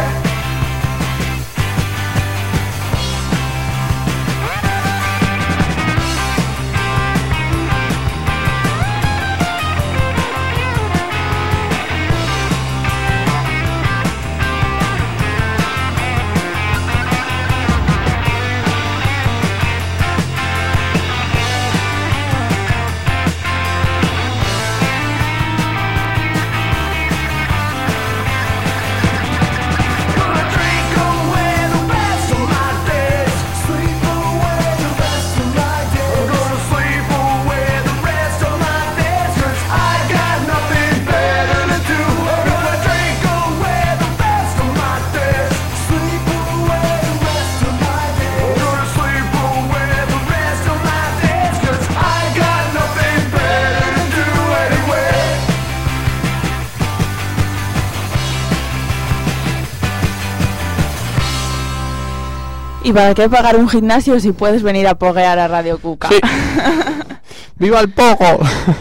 Gonna drink away the rest of my days. Sleep away the rest of my days. I'm gonna sleep away the rest of my days, cause I got nothing better to do. I'm gonna drink away the rest of my days. Sleep away the rest of my days. I'm gonna sleep away the rest of my days, cause I got nothing better to do anyway. ¿Y para qué pagar un gimnasio si puedes venir a poguear a Radio Cuca? Sí. ¡Viva el pogo!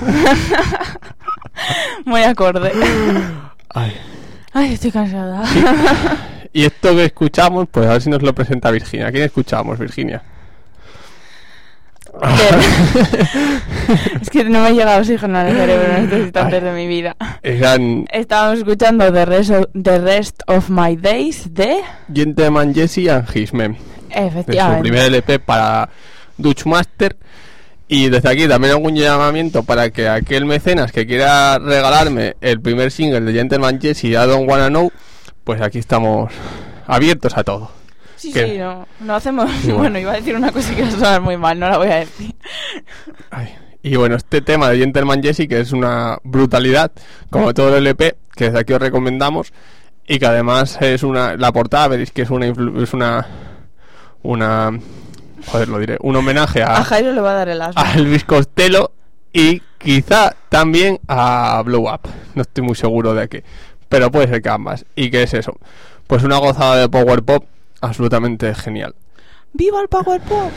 Muy acorde. Ay. Ay, estoy cansada. Sí. Y esto que escuchamos, pues a ver si nos lo presenta Virginia. ¿Quién escuchamos, Virginia? Es que no me llega oxígeno al cerebro en estos instantes de mi vida. Eran... Estábamos escuchando The Rest of, The Rest of My Days de... Gentleman Jesse and His Men. Efectivamente. De su primer L P para Dutch Master. Y desde aquí también hago un llamamiento para que aquel mecenas que quiera regalarme el primer single de Gentleman Jesse, I Don't Wanna Know, pues aquí estamos abiertos a todo. Sí, que... sí, no, no hacemos... bueno. bueno, iba a decir una cosa que iba a sonar muy mal, no la voy a decir. Ay. Y bueno, este tema de Gentleman Jesse, que es una brutalidad, como todo el L P, que desde aquí os recomendamos, y que además es una... La portada, veréis que es una... Influ... Es una... Una... Joder, lo diré. Un homenaje a... A Jairo le va a dar el asma. A Elvis Costello y quizá también a Blow Up. No estoy muy seguro de qué, pero puede ser que ambas. ¿Y qué es eso? Pues una gozada de power pop absolutamente genial. ¡Viva el power pop!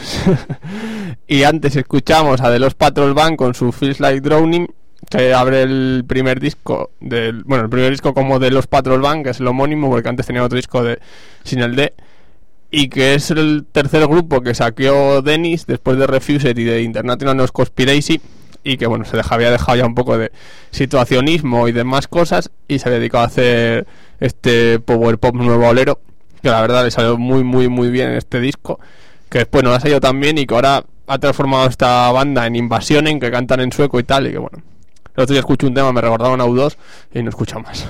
Y antes escuchamos a The Lost Patrol Band con su Feels Like Drowning, que abre el primer disco del... Bueno, el primer disco como de Lost Patrol Band, que es el homónimo, porque antes tenía otro disco de sin el D, y que es el tercer grupo que saqueó Dennis después de Refused y de International Noise Conspiracy, y que bueno, se deja, había dejado ya un poco de situacionismo y demás cosas, y se dedicó a hacer este power pop nuevo olero, que la verdad le salió muy muy muy bien en este disco, que después no le ha salido tan bien y que ahora ha transformado esta banda en Invasionen, que cantan en sueco y tal, y que bueno, el otro día escuché un tema, me recordaron a U dos y no escucho más.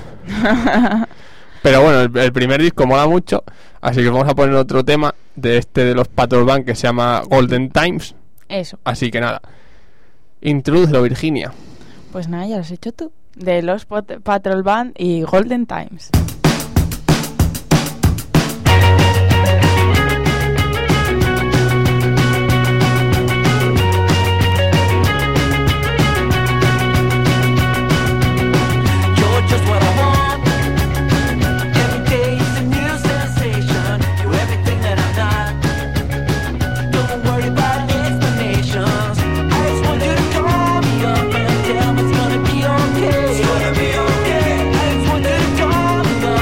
Pero bueno, el, el primer disco mola mucho, así que vamos a poner otro tema de este de los Patrol Band que se llama Golden Times. Eso. Así que nada, introdúcelo, Virginia. Pues nada, ya lo has hecho tú. De los Pat- Patrol Band y Golden Times. It's gonna be okay. I just want you to call me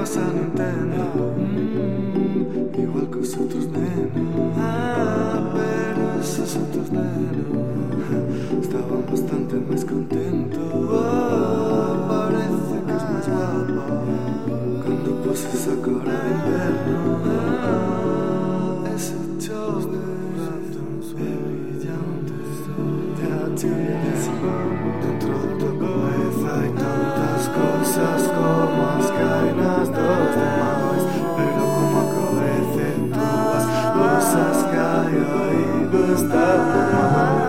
casa Nintendo, mm, igual que os otros nenos. Ah, pero esos otros nenos estaban bastante más contentos. Oh, parece que es más guapo cuando poses a cara de invierno. Ah, ese show de ratos brillantes ya tienes dentro de tu cabeza. Hay tantas cosas como las que hay las dos demás, pero como cabece todas cosas que hay ahí no están más.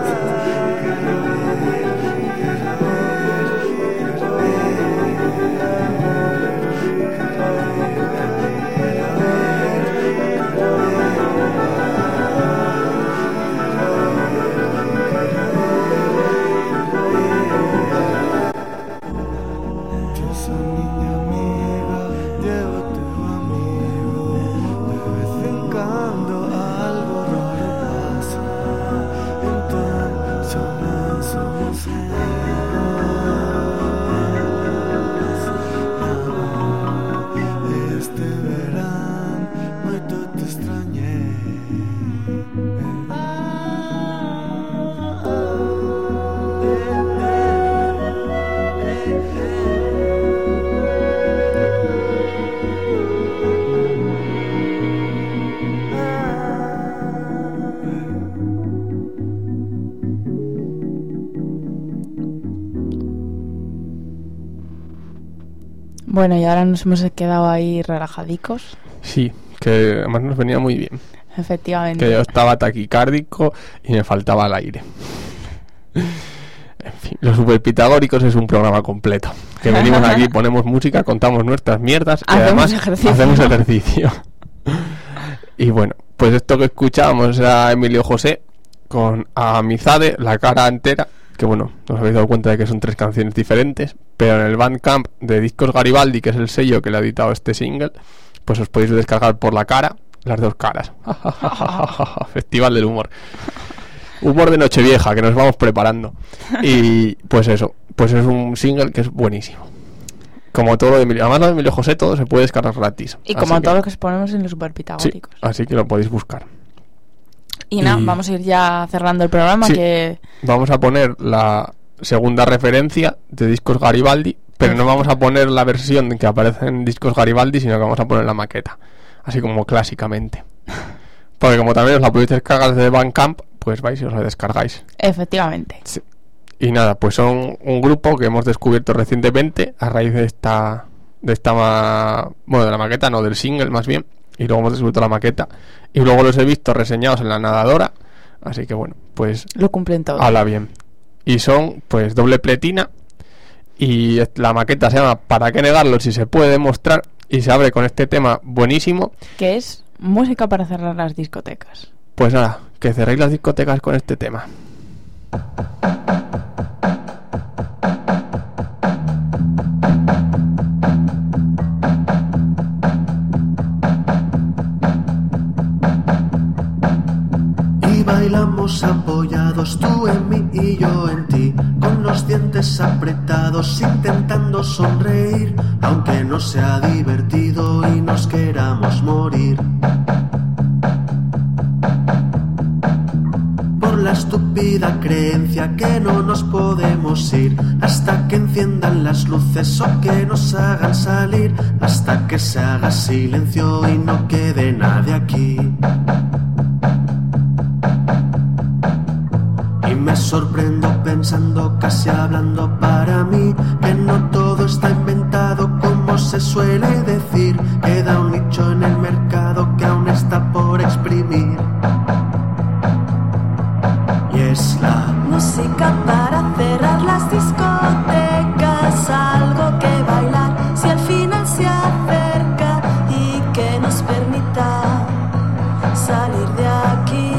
Bueno, y ahora nos hemos quedado ahí relajadicos. Sí, que además nos venía muy bien. Efectivamente. Que yo estaba taquicárdico y me faltaba el aire. En fin, Los Superpitagóricos es un programa completo. Que venimos aquí, ponemos música, contamos nuestras mierdas y hacemos además ejercicio. hacemos ejercicio. Y bueno, pues esto que escuchábamos era Emilio José con Amizade, La cara entera. Que bueno, nos habéis dado cuenta de que son tres canciones diferentes, pero en el Bandcamp de Discos Garibaldi, que es el sello que le ha editado este single, pues os podéis descargar por la cara, las dos caras. Festival del humor. Humor de Nochevieja, que nos vamos preparando. Y pues eso, pues es un single que es buenísimo. Como todo lo de Emilio, además lo de Emilio José, todo se puede descargar gratis. Y como todo lo que exponemos en los Superpitagóricos. Sí, así que lo podéis buscar. Y nada, vamos a ir ya cerrando el programa. Sí, que vamos a poner la segunda referencia de Discos Garibaldi, pero no vamos a poner la versión que aparece en Discos Garibaldi, sino que vamos a poner la maqueta, así como clásicamente. Porque como también os la podéis descargar desde Bandcamp, pues vais y os la descargáis. Efectivamente. Sí. Y nada, pues son un grupo que hemos descubierto recientemente a raíz de esta, de esta ma... bueno, de la maqueta, no, del single más bien. Y luego hemos descubierto la maqueta y luego los he visto reseñados en La Nadadora, así que bueno, pues lo cumplen todo. Habla bien. Y son pues doble pletina y la maqueta se llama ¿Para qué negarlo si se puede demostrar? Y se abre con este tema buenísimo, que es música para cerrar las discotecas. Pues nada, que cerréis las discotecas con este tema. Bailamos apoyados, tú en mí y yo en ti, con los dientes apretados, intentando sonreír, aunque no sea divertido y nos queramos morir. Por la estúpida creencia que no nos podemos ir, hasta que enciendan las luces o que nos hagan salir, hasta que se haga silencio y no quede nadie aquí. Y me sorprendo pensando, casi hablando para mí, que no todo está inventado como se suele decir. Queda un nicho en el mercado que aún está por exprimir. Y es la música para cerrar las discotecas, algo que bailar si al final se acerca y que nos permita salir de aquí.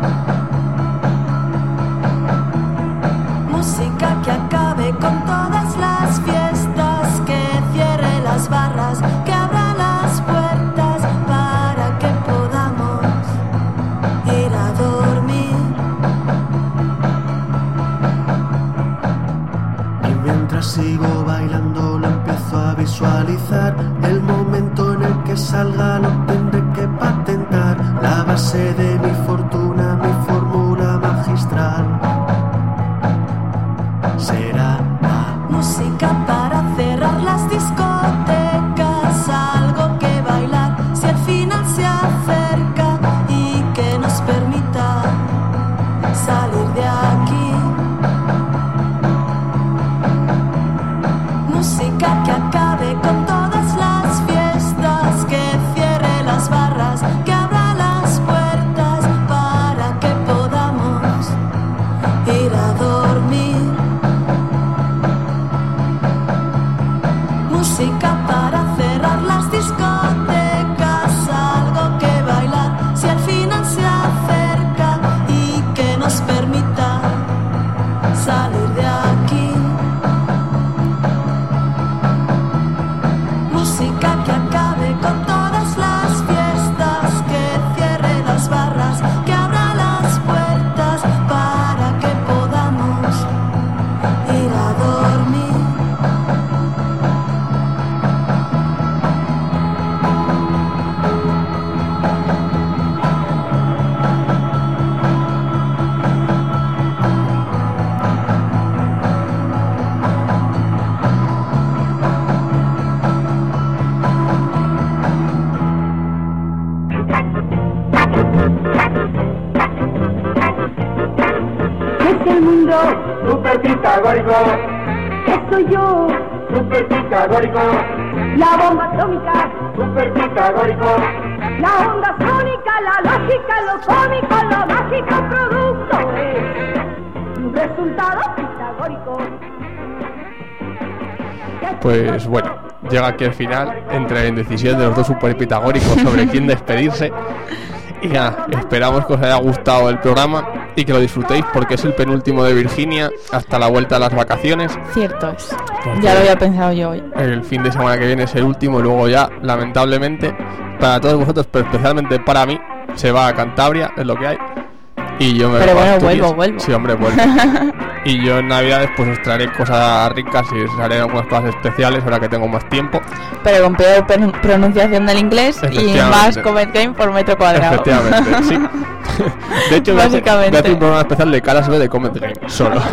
Música que acabe con todas las fiestas, que cierre las barras, que abra las puertas para que podamos ir a dormir. Y mientras sigo bailando lo empiezo a visualizar, el momento que salga lo tendré que patentar. La base de mi fortuna, mi fórmula magistral será la música para cerrar las discotecas, algo que bailar si al final se acerca y que nos permita salir de aquí. Música que acabe con todas las fiestas, que cierre las barras, que abra las puertas para que podamos ir a dormir. Música para cerrar las discotecas, algo que bailar si al final se acerca y que nos permita salir de aquí. Música que acabe con todas las fiestas, que cierre las barras, que abra las puertas para que podamos ir a dormir. Es el mundo Super pitagórico, que soy yo, super pitagórico, la bomba atómica, super pitagórico, la onda sónica, la lógica, lo cómico, lo mágico, producto es un resultado pitagórico. Pues bueno, llega aquí el final, entre la indecisión de los dos super pitagóricos sobre quién despedirse. Y nada, esperamos que os haya gustado el programa y que lo disfrutéis, porque es el penúltimo de Virginia hasta la vuelta de las vacaciones. Cierto es. Ya lo había pensado yo hoy. El fin de semana que viene es el último y luego ya, lamentablemente, para todos vosotros, pero especialmente para mí, se va a Cantabria, es lo que hay. Y yo me Pero voy a bueno, Asturias. vuelvo, vuelvo. Sí, hombre, vuelvo. Y yo en Navidades pues os traeré cosas ricas y os haré algunas cosas especiales ahora que tengo más tiempo. Pero con peor pron- pronunciación del inglés y más Comet Game por metro cuadrado. Efectivamente, sí. De hecho, voy a, hacer, voy a Básicamente. hacer un programa especial de Caras B de Comet Game, solo.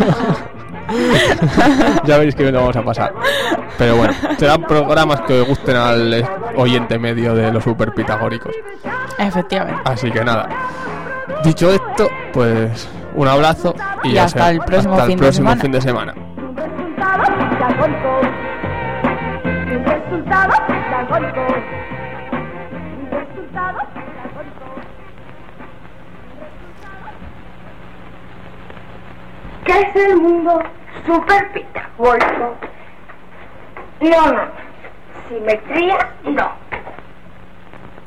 Ya veréis que bien lo vamos a pasar. Pero bueno, serán programas que gusten al oyente medio de los super pitagóricos. Efectivamente. Así que nada. Dicho esto, pues un abrazo y, Y ya hasta sea, el próximo hasta el fin de próximo semana. fin de semana. Resultado pitagórico, un resultado pitagórico, un resultado pitagórico. ¿Qué es el mundo super pitagórico? No, no, simetría no.